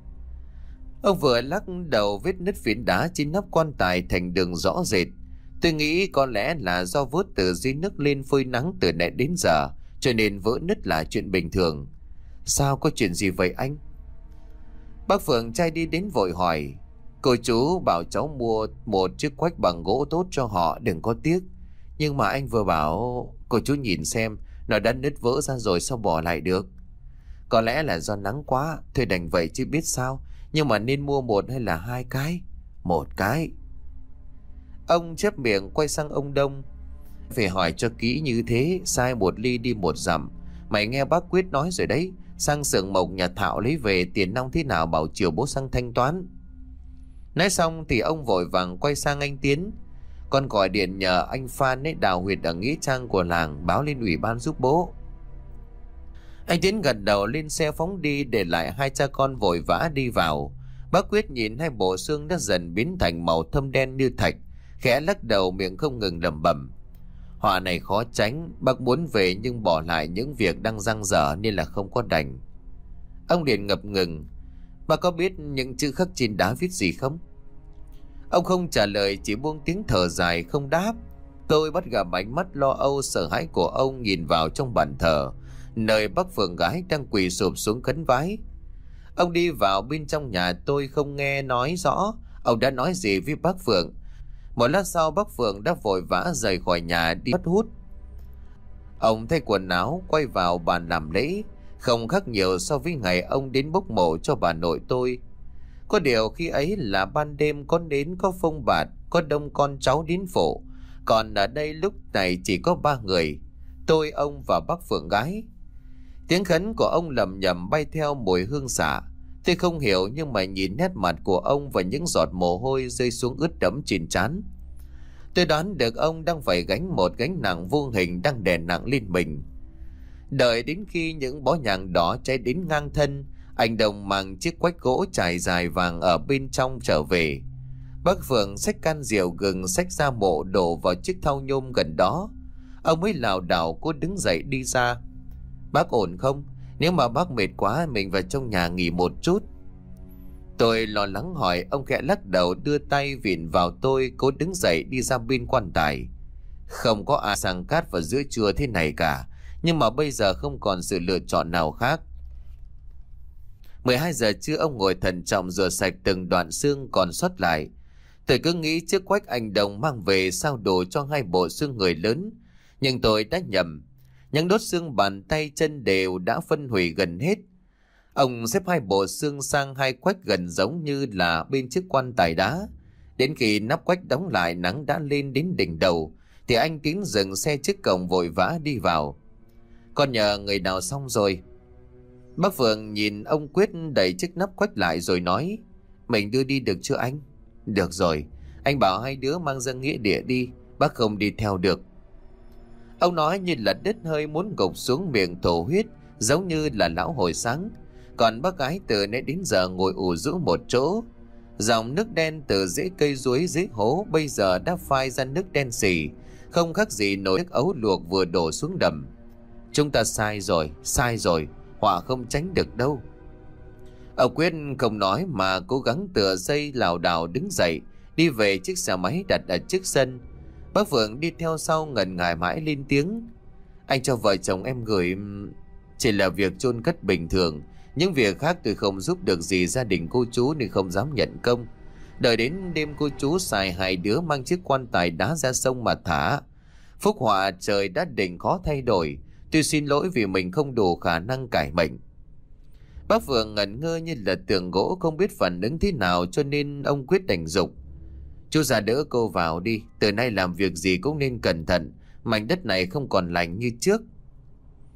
Ông vừa lắc đầu, vết nứt phiến đá trên nắp quan tài thành đường rõ rệt. Tôi nghĩ có lẽ là do vớt từ dưới nước lên phơi nắng từ nãy đến giờ, cho nên vỡ nứt là chuyện bình thường. Sao, có chuyện gì vậy anh? Bác Phượng trai đi đến vội hỏi. Cô chú bảo cháu mua một chiếc quách bằng gỗ tốt cho họ, đừng có tiếc. Nhưng mà anh vừa bảo... Cô chú nhìn xem, nó đã nứt vỡ ra rồi sao bỏ lại được? Có lẽ là do nắng quá, thôi đành vậy chứ biết sao. Nhưng mà nên mua một hay là hai cái? Một cái. Ông chép miệng quay sang ông Đông. Phải hỏi cho kỹ như thế, sai một ly đi một dặm. Mày nghe bác Quyết nói rồi đấy, sang xưởng mộc nhà Thảo lấy về tiền nong thế nào bảo chiều bố sang thanh toán. Nói xong thì ông vội vàng quay sang anh Tiến. Con gọi điện nhờ anh Phan ấy đào huyệt ở nghĩa trang của làng, báo lên ủy ban giúp bố. Anh Tiến gật đầu lên xe phóng đi, để lại hai cha con vội vã đi vào. Bác Quyết nhìn hai bộ xương đã dần biến thành màu thâm đen như thạch, khẽ lắc đầu miệng không ngừng lẩm bẩm. Họa này khó tránh, bác muốn về nhưng bỏ lại những việc đang dang dở nên là không có đành. Ông liền ngập ngừng. Bác có biết những chữ khắc trên đá viết gì không? Ông không trả lời, chỉ buông tiếng thở dài không đáp. Tôi bắt gặp ánh mắt lo âu sợ hãi của ông nhìn vào trong bàn thờ, nơi bác Phượng gái đang quỳ sụp xuống khấn vái. Ông đi vào bên trong nhà, tôi không nghe nói rõ ông đã nói gì với bác Phượng. Một lát sau bác Phượng đã vội vã rời khỏi nhà đi mất hút. Ông thay quần áo quay vào bàn làm lễ, không khác nhiều so với ngày ông đến bốc mộ cho bà nội tôi. Có điều khi ấy là ban đêm, có nến, có phông bạt, có đông con cháu đến phổ. Còn ở đây lúc này chỉ có ba người, tôi, ông và bác Phượng gái. Tiếng khấn của ông lầm nhầm bay theo mùi hương xả. Tôi không hiểu nhưng mà nhìn nét mặt của ông và những giọt mồ hôi rơi xuống ướt đẫm trên trán, tôi đoán được ông đang phải gánh một gánh nặng vô hình đang đè nặng lên mình. Đợi đến khi những bó nhang đỏ cháy đến ngang thân, anh Đồng mang chiếc quách gỗ trải dài vàng ở bên trong trở về. Bác Phượng xách can rượu gừng xách ra mộ đổ vào chiếc thau nhôm gần đó. Ông mới lảo đảo cố đứng dậy đi ra. Bác ổn không? Nếu mà bác mệt quá mình vào trong nhà nghỉ một chút. Tôi lo lắng hỏi, ông khẽ lắc đầu đưa tay vịn vào tôi, cố đứng dậy đi ra bên quan tài. Không có ai sang cát vào giữa trưa thế này cả, nhưng mà bây giờ không còn sự lựa chọn nào khác. mười hai giờ trưa ông ngồi thận trọng rửa sạch từng đoạn xương còn sót lại. Tôi cứ nghĩ chiếc quách anh Đồng mang về sao đồ cho hai bộ xương người lớn, nhưng tôi đã nhầm. Những đốt xương bàn tay chân đều đã phân hủy gần hết. Ông xếp hai bộ xương sang hai quách gần giống như là bên chiếc quan tài đá. Đến khi nắp quách đóng lại, nắng đã lên đến đỉnh đầu, thì anh Tiến dừng xe trước cổng vội vã đi vào. Con nhờ người nào xong rồi? Bác Phượng nhìn ông Quyết đẩy chiếc nắp quách lại rồi nói. Mình đưa đi được chưa anh? Được rồi, anh bảo hai đứa mang ra nghĩa địa đi, bác không đi theo được. Ông nói như là đứt hơi muốn gục xuống miệng thổ huyết, giống như là lão hồi sáng. Còn bác gái từ nãy đến giờ ngồi ủ rũ một chỗ. Dòng nước đen từ rễ cây ruối dưới hố bây giờ đã phai ra nước đen xì, không khác gì nồi nước ấu luộc vừa đổ xuống đầm. Chúng ta sai rồi, sai rồi, họa không tránh được đâu. Ông Quyết không nói mà cố gắng tựa dây lảo đảo đứng dậy, đi về chiếc xe máy đặt ở trước sân. Bác Phượng đi theo sau ngần ngại mãi lên tiếng. Anh cho vợ chồng em gửi... Chỉ là việc chôn cất bình thường, những việc khác tôi không giúp được gì gia đình cô chú nên không dám nhận công. Đợi đến đêm cô chú xài hai đứa mang chiếc quan tài đá ra sông mà thả. Phúc họa trời đã định khó thay đổi, tôi xin lỗi vì mình không đủ khả năng cải mệnh. Bác Phượng ngẩn ngơ như là tượng gỗ, không biết phản ứng thế nào, cho nên ông quyết đành dục. Chú ra đỡ cô vào đi, từ nay làm việc gì cũng nên cẩn thận, mảnh đất này không còn lành như trước.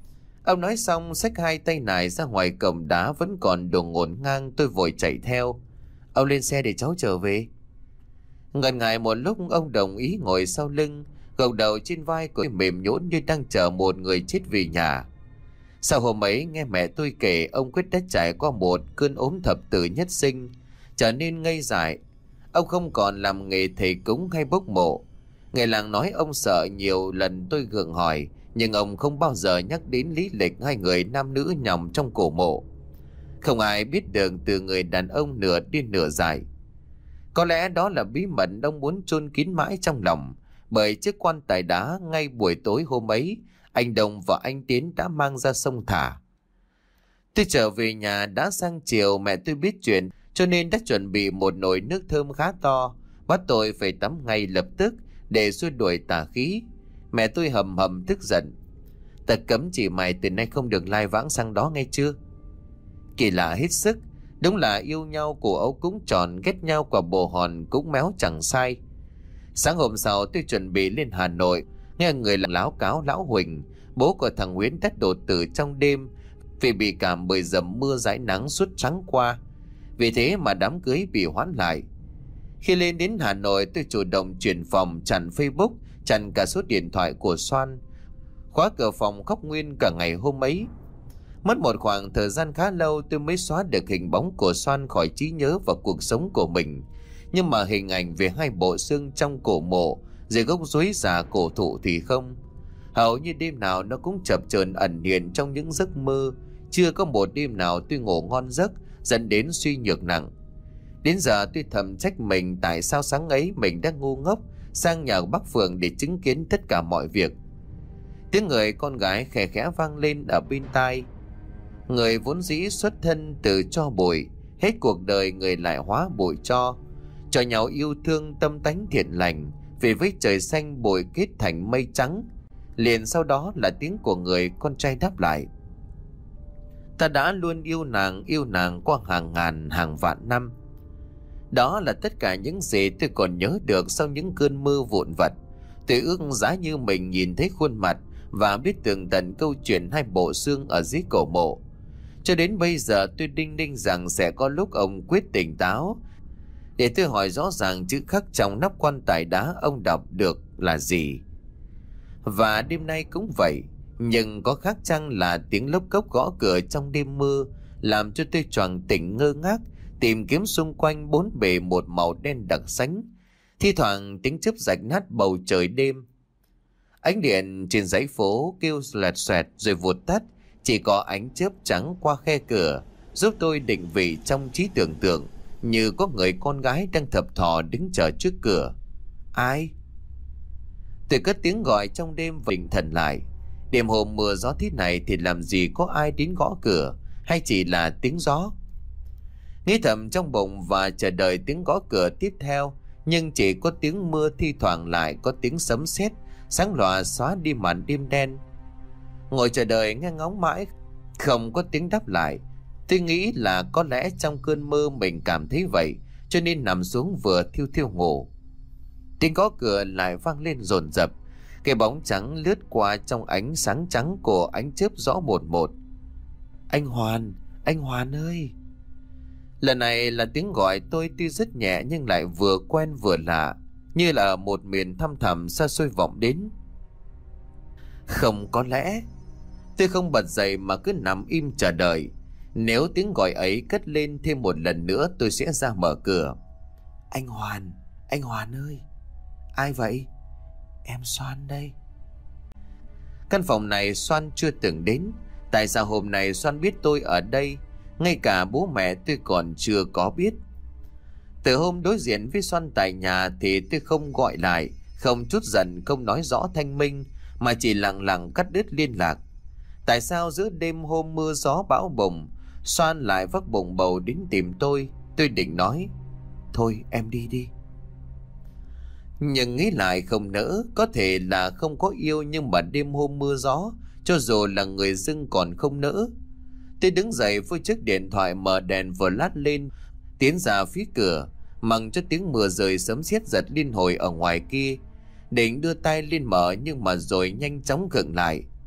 Ông nói xong xách hai tay nải ra ngoài cổng đá vẫn còn đồ ngổn ngang, tôi vội chạy theo. Ông lên xe để cháu trở về. Ngần ngại một lúc ông đồng ý ngồi sau lưng, gục đầu trên vai của mềm nhũn như đang chờ một người chết vì nhà. Sau hôm ấy nghe mẹ tôi kể, ông Quyết đã trải qua một cơn ốm thập tử nhất sinh, trở nên ngây dại. Ông không còn làm nghề thầy cúng hay bốc mộ. Người làng nói ông sợ, nhiều lần tôi gượng hỏi, nhưng ông không bao giờ nhắc đến lý lịch hai người nam nữ nhòng trong cổ mộ. Không ai biết được từ người đàn ông nửa điên nửa dại. Có lẽ đó là bí mật ông muốn chôn kín mãi trong lòng, bởi chiếc quan tài đá ngay buổi tối hôm ấy, anh Đồng và anh Tiến đã mang ra sông thả. Tôi trở về nhà đã sang chiều, mẹ tôi biết chuyện cho nên đã chuẩn bị một nồi nước thơm khá to, bắt tôi phải tắm ngay lập tức để xua đuổi tà khí. Mẹ tôi hầm hầm tức giận. Ta cấm chỉ mày từ nay không được lai vãng sang đó nghe chưa? Kỳ lạ hết sức, đúng là yêu nhau của ấu cũng tròn, ghét nhau quả bồ hòn cũng méo chẳng sai. Sáng hôm sau tôi chuẩn bị lên Hà Nội, nghe người láo cáo lão Huỳnh, bố của thằng Nguyễn đã đột tử trong đêm vì bị cảm bởi dầm mưa dãi nắng suốt trắng qua. Vì thế mà đám cưới bị hoãn lại. Khi lên đến Hà Nội, tôi chủ động chuyển phòng, chặn Facebook, chặn cả số điện thoại của Soan, khóa cửa phòng khóc nguyên cả ngày hôm ấy. Mất một khoảng thời gian khá lâu tôi mới xóa được hình bóng của Soan khỏi trí nhớ và cuộc sống của mình. Nhưng mà hình ảnh về hai bộ xương trong cổ mộ dưới gốc suối già cổ thụ thì không. Hầu như đêm nào nó cũng chập chờn ẩn hiện trong những giấc mơ. Chưa có một đêm nào tôi ngủ ngon giấc, dẫn đến suy nhược nặng. Đến giờ tôi thầm trách mình tại sao sáng ấy mình đã ngu ngốc sang nhà bác Phượng để chứng kiến tất cả mọi việc. Tiếng người con gái khẽ khẽ vang lên ở bên tai. Người vốn dĩ xuất thân từ tro bụi, hết cuộc đời người lại hóa bụi tro, cho nhau yêu thương tâm tánh thiện lành, vì với trời xanh bụi kết thành mây trắng. Liền sau đó là tiếng của người con trai đáp lại. Ta đã luôn yêu nàng, yêu nàng qua hàng ngàn hàng vạn năm. Đó là tất cả những gì tôi còn nhớ được sau những cơn mơ vụn vặt. Tôi ước giá như mình nhìn thấy khuôn mặt và biết tường tận câu chuyện hai bộ xương ở dưới cổ mộ. Cho đến bây giờ tôi đinh ninh rằng sẽ có lúc ông Quyết tỉnh táo để tôi hỏi rõ ràng chữ khắc trong nắp quan tài đá ông đọc được là gì. Và đêm nay cũng vậy, nhưng có khác chăng là tiếng lốc cốc gõ cửa trong đêm mưa làm cho tôi choàng tỉnh ngơ ngác, tìm kiếm xung quanh bốn bề một màu đen đặc sánh, thi thoảng tiếng chớp rạch nát bầu trời đêm. Ánh điện trên dãy phố kêu lẹt xoẹt rồi vụt tắt, chỉ có ánh chớp trắng qua khe cửa giúp tôi định vị trong trí tưởng tượng như có người con gái đang thập thò đứng chờ trước cửa. Ai? Tôi cất tiếng gọi trong đêm và định thần lại. Đêm hôm mưa gió thế này thì làm gì có ai đến gõ cửa, hay chỉ là tiếng gió? Nghĩ thầm trong bụng và chờ đợi tiếng gõ cửa tiếp theo, nhưng chỉ có tiếng mưa, thi thoảng lại có tiếng sấm sét sáng lòa xóa đi màn đêm đen. Ngồi chờ đợi nghe ngóng mãi không có tiếng đáp lại. Tôi nghĩ là có lẽ trong cơn mơ mình cảm thấy vậy, cho nên nằm xuống vừa thiêu thiêu ngủ. Tiếng gõ cửa lại vang lên dồn dập, cái bóng trắng lướt qua trong ánh sáng trắng của ánh chớp rõ một một. Anh Hoàn, anh Hoàn ơi! Lần này là tiếng gọi tôi, tuy rất nhẹ nhưng lại vừa quen vừa lạ, như là một miền thăm thẳm xa xôi vọng đến. Không có lẽ. Tôi không bật dậy mà cứ nằm im chờ đợi. Nếu tiếng gọi ấy cất lên thêm một lần nữa tôi sẽ ra mở cửa. Anh Hoàn, anh Hoàn ơi! Ai vậy? Em Soan đây. Căn phòng này Soan chưa từng đến. Tại sao hôm nay Soan biết tôi ở đây? Ngay cả bố mẹ tôi còn chưa có biết. Từ hôm đối diện với Soan tại nhà thì tôi không gọi lại, không chút giận, không nói rõ thanh minh, mà chỉ lặng lặng cắt đứt liên lạc. Tại sao giữa đêm hôm mưa gió bão bùng, Soan lại vác bụng bầu đến tìm tôi? Tôi định nói thôi em đi đi, nhưng nghĩ lại không nỡ. Có thể là không có yêu, nhưng mà đêm hôm mưa gió, cho dù là người dưng còn không nỡ. Tôi đứng dậy với chiếc điện thoại, mở đèn vừa lát lên, tiến ra phía cửa, mặc cho tiếng mưa rơi sấm sét giật liên hồi ở ngoài kia. Định đưa tay lên mở nhưng mà rồi nhanh chóng khựng lại.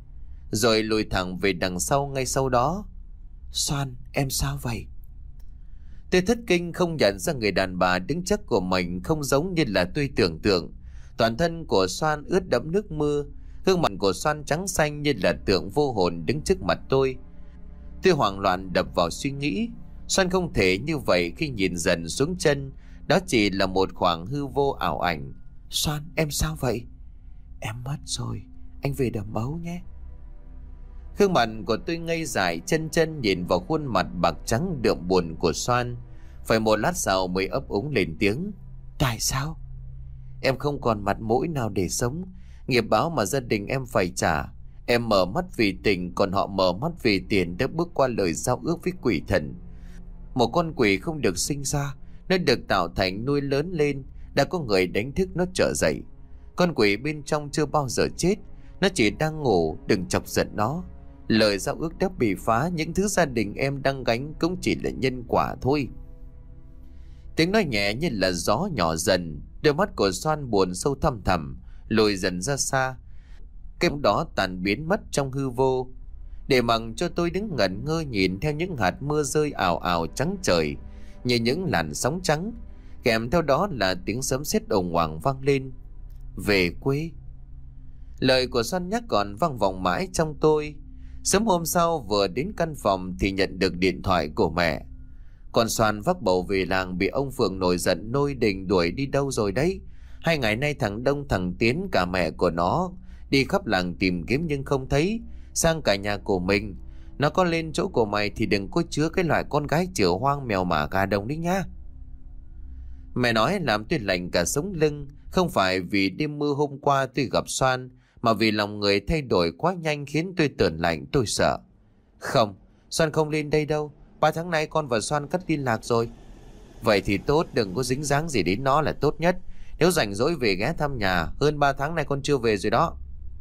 rồi lùi thẳng về đằng sau ngay sau đó. Soan, em sao vậy? Tôi thất kinh không nhận ra người đàn bà đứng trước của mình không giống như là tôi tưởng tượng. Toàn thân của Soan ướt đẫm nước mưa, gương mặt của Soan trắng xanh như là tượng vô hồn đứng trước mặt tôi. Tôi hoảng loạn đập vào suy nghĩ, Soan không thể như vậy khi nhìn dần xuống chân, đó chỉ là một khoảng hư vô ảo ảnh. Soan, em sao vậy? Em mất rồi, anh về đầm ấu nhé. Gương mặt của tôi ngây dại chân chân nhìn vào khuôn mặt bạc trắng đượm buồn của Soan. Phải một lát sau mới ấp úng lên tiếng. Tại sao? Em không còn mặt mũi nào để sống. Nghiệp báo mà gia đình em phải trả. Em mở mắt vì tình, còn họ mở mắt vì tiền đã bước qua lời giao ước với quỷ thần. Một con quỷ không được sinh ra, nó được tạo thành nuôi lớn lên, đã có người đánh thức nó trở dậy. Con quỷ bên trong chưa bao giờ chết, nó chỉ đang ngủ, đừng chọc giận nó. Lời giao ước đã bị phá, những thứ gia đình em đang gánh cũng chỉ là nhân quả thôi. Tiếng nói nhẹ như là gió nhỏ dần, đôi mắt của Soan buồn sâu thăm thẳm, lùi dần ra xa. Cái bóng đó tàn biến mất trong hư vô, để mặc cho tôi đứng ngẩn ngơ nhìn theo những hạt mưa rơi ào ào trắng trời như những làn sóng trắng, kèm theo đó là tiếng sấm sét ồn ào vang lên. Về quê. Lời của Soan nhắc còn vang vọng mãi trong tôi. Sớm hôm sau vừa đến căn phòng thì nhận được điện thoại của mẹ. Con Soan vác bầu về làng bị ông Phượng nổi giận nôi đình đuổi đi đâu rồi đấy. Hai ngày nay thằng Đông thằng Tiến cả mẹ của nó đi khắp làng tìm kiếm nhưng không thấy. Sang cả nhà của mình. Nó có lên chỗ của mày thì đừng có chứa cái loại con gái chửa hoang mèo mả gà đồng đấy nhá. Mẹ nói làm tôi lạnh cả sống lưng. Không phải vì đêm mưa hôm qua tôi gặp Soan, mà vì lòng người thay đổi quá nhanh khiến tôi tởn lạnh, tôi sợ. Không, Soan không lên đây đâu. Ba tháng nay con và Soan cắt liên lạc rồi. Vậy thì tốt, đừng có dính dáng gì đến nó là tốt nhất. Nếu rảnh rỗi về ghé thăm nhà. Hơn ba tháng nay con chưa về rồi đó.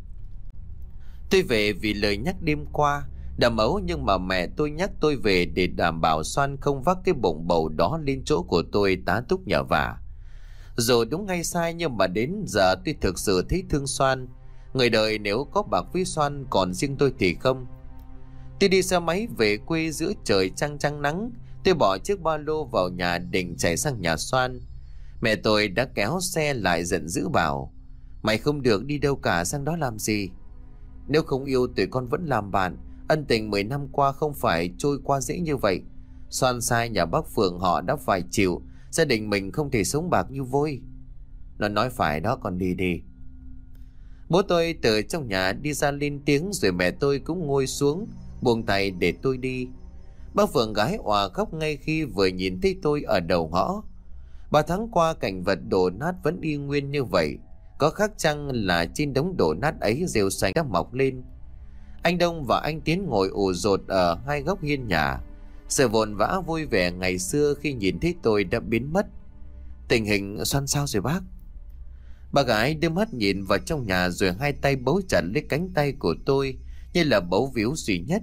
Tôi về vì lời nhắc đêm qua. Đầm ấu nhưng mà mẹ tôi nhắc tôi về để đảm bảo Soan không vác cái bụng bầu đó lên chỗ của tôi tá túc nhờ vả. Rồi đúng hay sai nhưng mà đến giờ tôi thực sự thấy thương Soan. Người đời nếu có bạc với Soan, còn riêng tôi thì không. Tôi đi xe máy về quê giữa trời trăng trăng nắng. Tôi bỏ chiếc ba lô vào nhà định chạy sang nhà Soan. Mẹ tôi đã kéo xe lại giận dữ bảo: Mày không được đi đâu cả, sang đó làm gì? Nếu không yêu tụi con vẫn làm bạn. Ân tình mười năm qua không phải trôi qua dễ như vậy. Soan sai nhà bác Phượng họ đã phải chịu. Gia đình mình không thể sống bạc như vôi. Nó nói phải đó, còn đi đi. Bố tôi từ trong nhà đi ra lên tiếng, rồi mẹ tôi cũng ngồi xuống buông tay để tôi đi. Bác Phượng gái òa khóc ngay khi vừa nhìn thấy tôi ở đầu ngõ. Ba tháng qua cảnh vật đổ nát vẫn y nguyên như vậy. Có khác chăng là trên đống đổ nát ấy rêu xanh đã mọc lên. Anh Đông và anh Tiến ngồi ủ rột ở hai góc hiên nhà. Sự vồn vã vui vẻ ngày xưa khi nhìn thấy tôi đã biến mất. Tình hình Soan sao rồi bác? Bà gái đưa mắt nhìn vào trong nhà, rồi hai tay bấu chặt lấy cánh tay của tôi như là bấu víu duy nhất.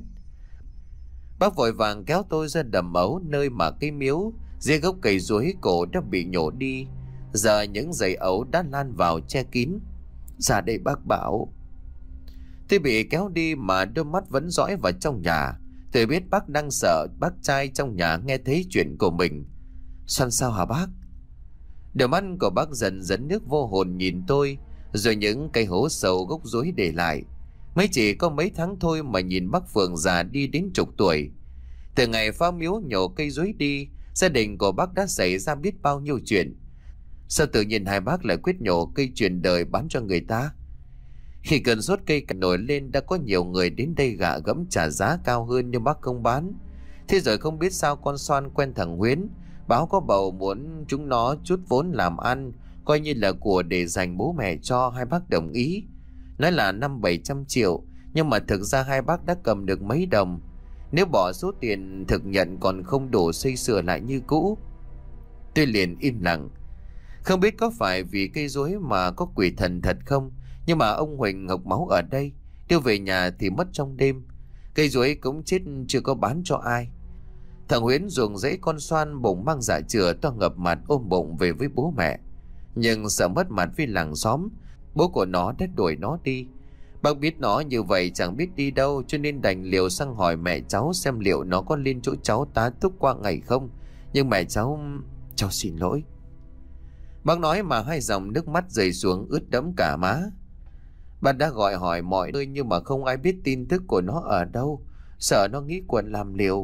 Bác vội vàng kéo tôi ra đầm ấu, nơi mà cây miếu dưới gốc cây ruối cổ đã bị nhổ đi. Giờ những dây ấu đã lan vào che kín. Ra đây bác bảo. Tôi bị kéo đi mà đôi mắt vẫn dõi vào trong nhà. Tôi biết bác đang sợ bác trai trong nhà nghe thấy chuyện của mình. Soan sao hả bác? Đôi mắt của bác dần dần nước vô hồn nhìn tôi, rồi những cây hố sâu gốc rối để lại. Mới chỉ có mấy tháng thôi mà nhìn bác Phượng già đi đến chục tuổi. Từ ngày phá miếu nhổ cây rối đi, gia đình của bác đã xảy ra biết bao nhiêu chuyện. Sao tự nhiên hai bác lại quyết nhổ cây truyền đời bán cho người ta? Khi cơn sốt cây cảnh nổi lên, đã có nhiều người đến đây gạ gẫm trả giá cao hơn nhưng bác không bán. Thế rồi không biết sao con Soan quen thằng Huyến, báo có bầu muốn chúng nó chút vốn làm ăn, coi như là của để dành bố mẹ cho. Hai bác đồng ý, nói là năm bảy trăm triệu, nhưng mà thực ra hai bác đã cầm được mấy đồng. Nếu bỏ số tiền thực nhận còn không đủ xây sửa lại như cũ. Tôi liền im lặng. Không biết có phải vì cây rối mà có quỷ thần thật không, nhưng mà ông Huỳnh ngọc máu ở đây, đưa về nhà thì mất trong đêm. Cây rối cũng chết chưa có bán cho ai. Thằng Huyến ruồng rẫy con Soan bụng mang dạ chửa to ngập mặt ôm bụng về với bố mẹ. Nhưng sợ mất mặt với làng xóm, bố của nó đã đuổi nó đi. Bác biết nó như vậy chẳng biết đi đâu, cho nên đành liều sang hỏi mẹ cháu xem liệu nó có lên chỗ cháu tá túc qua ngày không. Nhưng mẹ cháu... Cháu xin lỗi. Bác nói mà hai dòng nước mắt rơi xuống ướt đẫm cả má. Bác đã gọi hỏi mọi nơi nhưng mà không ai biết tin tức của nó ở đâu, sợ nó nghĩ quần làm liều.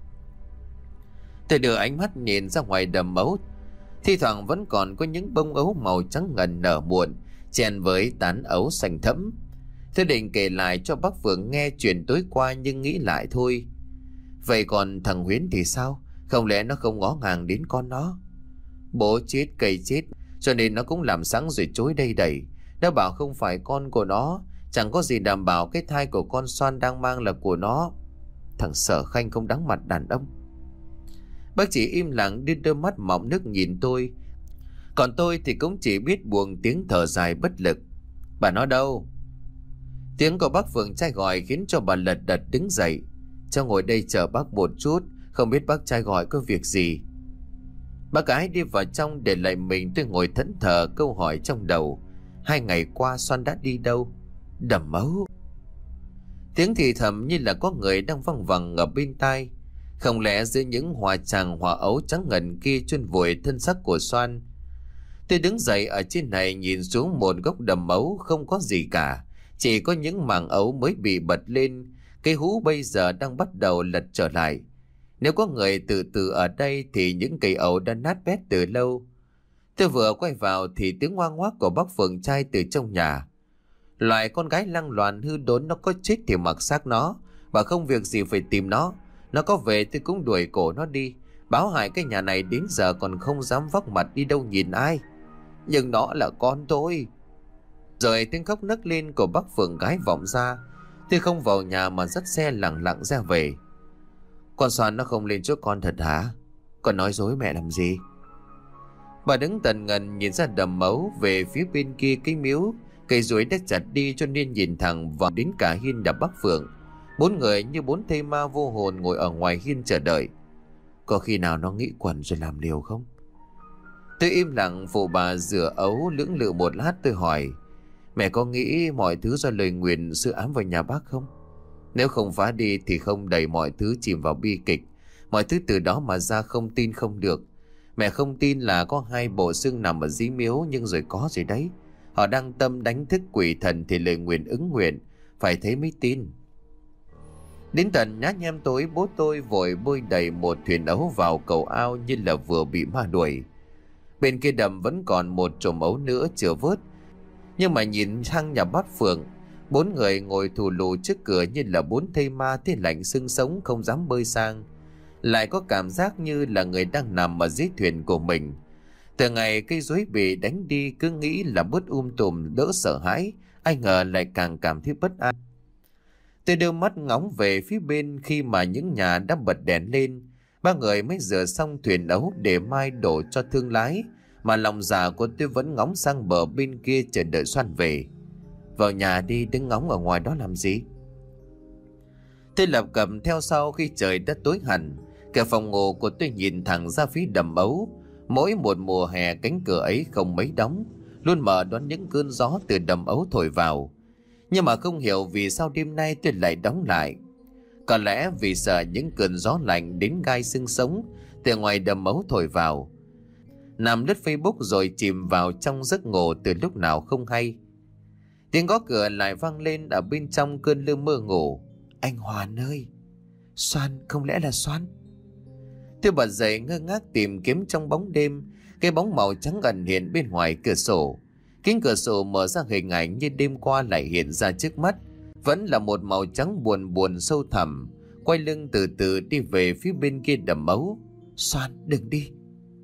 Tôi đưa ánh mắt nhìn ra ngoài đầm ấu. Thi thoảng vẫn còn có những bông ấu màu trắng ngần nở muộn chèn với tán ấu xanh thẫm. Tôi định kể lại cho bác Phượng nghe chuyện tối qua, nhưng nghĩ lại thôi. Vậy còn thằng Huyến thì sao? Không lẽ nó không ngó ngàng đến con nó? Bố chết cây chết, cho nên nó cũng làm sáng rồi chối đây đẩy. Nó bảo không phải con của nó, chẳng có gì đảm bảo cái thai của con Soan đang mang là của nó. Thằng Sở Khanh không đáng mặt đàn ông. Bác chỉ im lặng đưa đôi mắt mọng nước nhìn tôi. Còn tôi thì cũng chỉ biết buông tiếng thở dài bất lực. Bà nó đâu? Tiếng của bác Phượng trai gọi khiến cho bà lật đật đứng dậy. Cháu ngồi đây chờ bác một chút, không biết bác trai gọi có việc gì. Bác gái đi vào trong để lại mình. Tôi ngồi thẫn thờ câu hỏi trong đầu. Hai ngày qua Soan đã đi đâu? Đầm ấu. Tiếng thì thầm như là có người đang văng vẳng ở bên tai. Không lẽ giữa những hoa tràng hoa ấu trắng ngần kia chôn vùi thân xác của Soan? Tôi đứng dậy ở trên này nhìn xuống một gốc đầm ấu không có gì cả, chỉ có những mảng ấu mới bị bật lên. Cây hú bây giờ đang bắt đầu lật trở lại. Nếu có người từ từ ở đây thì những cây ấu đã nát bét từ lâu. Tôi vừa quay vào thì tiếng ngoang ngoác của bác Phượng trai từ trong nhà. Loại con gái lăng loàn hư đốn nó có chết thì mặc xác nó, và không việc gì phải tìm nó. Nó có về tôi cũng đuổi cổ nó đi, báo hại cái nhà này đến giờ còn không dám vóc mặt đi đâu nhìn ai. Nhưng nó là con tôi. Rồi tiếng khóc nấc lên của bác Phượng gái vọng ra. Tôi không vào nhà mà dắt xe lặng lặng ra về. Con Soan nó không lên chỗ con thật hả? Con nói dối mẹ làm gì? Bà đứng tần ngần nhìn ra đầm ấu về phía bên kia cái miếu. Cây ruồi đã chặt đi cho nên nhìn thẳng vào đến cả hiên nhà bác Phượng. Bốn người như bốn thây ma vô hồn ngồi ở ngoài hiên chờ đợi. Có khi nào nó nghĩ quẩn rồi làm liều không? Tôi im lặng phụ bà rửa ấu lưỡng lự một lát. Tôi hỏi, mẹ có nghĩ mọi thứ do lời nguyền sự ám vào nhà bác không? Nếu không phá đi thì không đẩy mọi thứ chìm vào bi kịch. Mọi thứ từ đó mà ra không tin không được. Mẹ không tin là có hai bộ xương nằm ở dí miếu, nhưng rồi có rồi đấy. Họ đang tâm đánh thức quỷ thần thì lời nguyền ứng nguyện, phải thấy mới tin. Đến tận nhá nhem tối, bố tôi vội bơi đầy một thuyền ấu vào cầu ao như là vừa bị ma đuổi. Bên kia đầm vẫn còn một chùm ấu nữa chưa vớt. Nhưng mà nhìn sang nhà bát Phượng, bốn người ngồi thù lù trước cửa như là bốn thây ma thế lạnh xương sống không dám bơi sang. Lại có cảm giác như là người đang nằm ở dưới thuyền của mình. Từ ngày cây rối bị đánh đi cứ nghĩ là bớt um tùm đỡ sợ hãi, ai ngờ lại càng cảm thấy bất an. Tôi đưa mắt ngóng về phía bên khi mà những nhà đã bật đèn lên. Ba người mới rửa xong thuyền ấu để mai đổ cho thương lái, mà lòng dạ của tôi vẫn ngóng sang bờ bên kia chờ đợi Soan về. Vào nhà đi, đứng ngóng ở ngoài đó làm gì? Tôi lập cập theo sau khi trời đã tối hẳn. Cả phòng ngủ của tôi nhìn thẳng ra phía đầm ấu. Mỗi một mùa hè cánh cửa ấy không mấy đóng, luôn mở đón những cơn gió từ đầm ấu thổi vào. Nhưng mà không hiểu vì sao đêm nay tôi lại đóng lại. Có lẽ vì sợ những cơn gió lạnh đến gai xương sống từ ngoài đầm ấu thổi vào. Nằm lướt Facebook rồi chìm vào trong giấc ngủ từ lúc nào không hay. Tiếng gõ cửa lại vang lên ở bên trong cơn lơ mơ ngủ. Anh Hoàn ơi! Soan, không lẽ là Soan? Tôi bật dậy ngơ ngác tìm kiếm trong bóng đêm. Cái bóng màu trắng ẩn hiện bên ngoài cửa sổ. Kính cửa sổ mở ra hình ảnh như đêm qua lại hiện ra trước mắt. Vẫn là một màu trắng buồn buồn sâu thẳm, quay lưng từ từ đi về phía bên kia đầm ấu. Soan, đừng đi!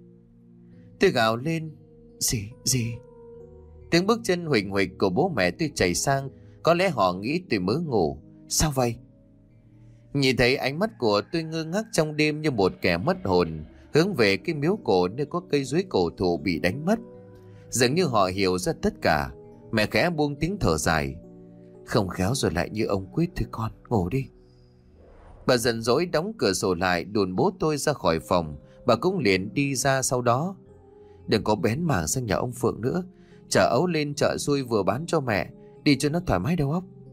Tôi gào lên. Gì, gì? Tiếng bước chân huỳnh huỳnh của bố mẹ tôi chạy sang. Có lẽ họ nghĩ tôi mới ngủ. Sao vậy? Nhìn thấy ánh mắt của tôi ngơ ngác trong đêm như một kẻ mất hồn, hướng về cái miếu cổ nơi có cây dưới cổ thụ bị đánh mất. Dường như họ hiểu ra tất cả. Mẹ khẽ buông tiếng thở dài. Không khéo rồi lại như ông quyết thôi con, ngủ đi. Bà giận dỗi đóng cửa sổ lại, đùn bố tôi ra khỏi phòng. Bà cũng liền đi ra sau đó. Đừng có bén mảng sang nhà ông Phượng nữa. Chở ấu lên chợ xui vừa bán cho mẹ, đi cho nó thoải mái đầu óc.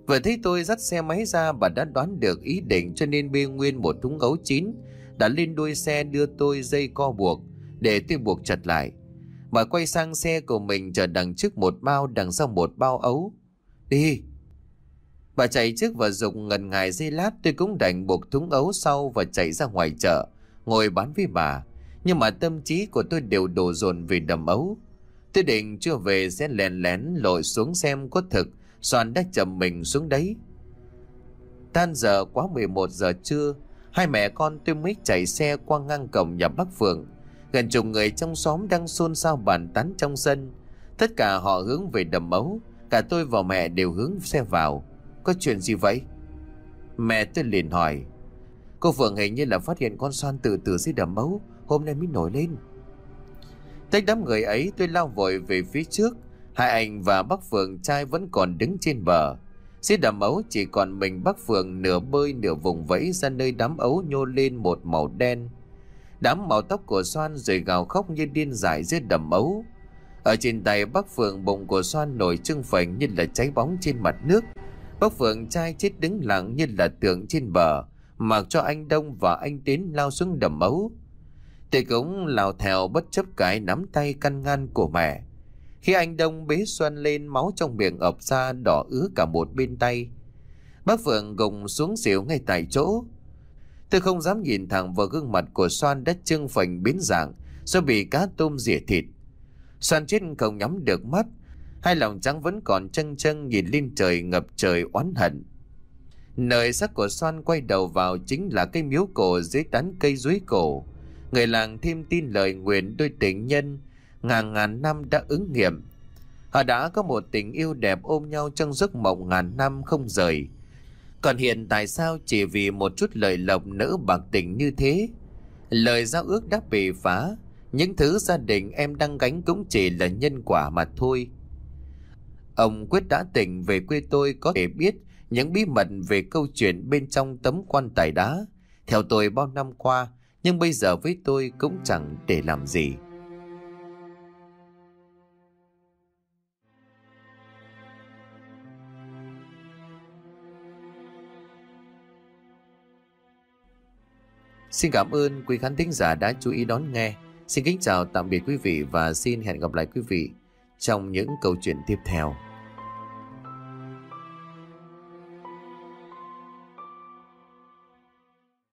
Vừa thấy tôi dắt xe máy ra, bà đã đoán được ý định cho nên bê nguyên một thúng ấu chín đã lên đuôi xe đưa tôi dây co buộc để tôi buộc chặt lại. Bà quay sang xe của mình, chờ đằng trước một bao, đằng sau một bao ấu. Đi! Bà chạy trước và dục ngần ngại giây lát, tôi cũng đành buộc thúng ấu sau và chạy ra ngoài chợ ngồi bán với bà. Nhưng mà tâm trí của tôi đều đổ dồn về đầm ấu. Tôi định chưa về sẽ lén lén lội xuống xem có thực Soan đã chầm mình xuống đấy. Tan giờ quá mười một giờ trưa, hai mẹ con tôi mới chạy xe qua ngang cổng nhà bác Phượng. Gần chục người trong xóm đang xôn xao bàn tán trong sân. Tất cả họ hướng về đầm ấu. Cả tôi và mẹ đều hướng xe vào. Có chuyện gì vậy? Mẹ tôi liền hỏi. Cô Phượng hình như là phát hiện con Soan tự tử dưới đầm ấu, hôm nay mới nổi lên. Tới đám người ấy, tôi lao vội về phía trước. Hai anh và bác Phượng trai vẫn còn đứng trên bờ. Dưới đầm ấu chỉ còn mình bác Phượng nửa bơi nửa vùng vẫy ra nơi đám ấu nhô lên một màu đen. Đám màu tóc của Soan rồi gào khóc như điên dại dưới đầm ấu. Ở trên tay bác Phượng, bụng của Soan nổi trưng phình như là cháy bóng trên mặt nước. Bác Phượng trai chết đứng lặng như là tượng trên bờ, mặc cho anh Đông và anh Tiến lao xuống đầm ấu. Tôi cũng lao theo bất chấp cái nắm tay căn ngăn của mẹ. Khi anh Đông bế Xuân lên, máu trong miệng ập ra đỏ ứ cả một bên tay. Bác Phượng gục xuống xỉu ngay tại chỗ. Tôi không dám nhìn thẳng vào gương mặt của Soan đã trưng phình biến dạng do bị cá tôm rỉa thịt. Soan chết không nhắm được mắt, hai lòng trắng vẫn còn trân trân nhìn lên trời ngập trời oán hận. Nơi xác của Soan quay đầu vào chính là cây miếu cổ dưới tán cây chuối cổ. Người làng thêm tin lời nguyện đôi tình nhân ngàn ngàn năm đã ứng nghiệm. Họ đã có một tình yêu đẹp ôm nhau trong giấc mộng ngàn năm không rời. Còn hiện tại sao chỉ vì một chút lời lộc nỡ bạc tình như thế? Lời giao ước đã bị phá. Những thứ gia đình em đang gánh cũng chỉ là nhân quả mà thôi. Ông Quyết đã tỉnh về quê tôi có thể biết những bí mật về câu chuyện bên trong tấm quan tài đá. Theo tôi bao năm qua, nhưng bây giờ với tôi cũng chẳng để làm gì. Xin cảm ơn quý khán thính giả đã chú ý đón nghe. Xin kính chào tạm biệt quý vị và xin hẹn gặp lại quý vị trong những câu chuyện tiếp theo.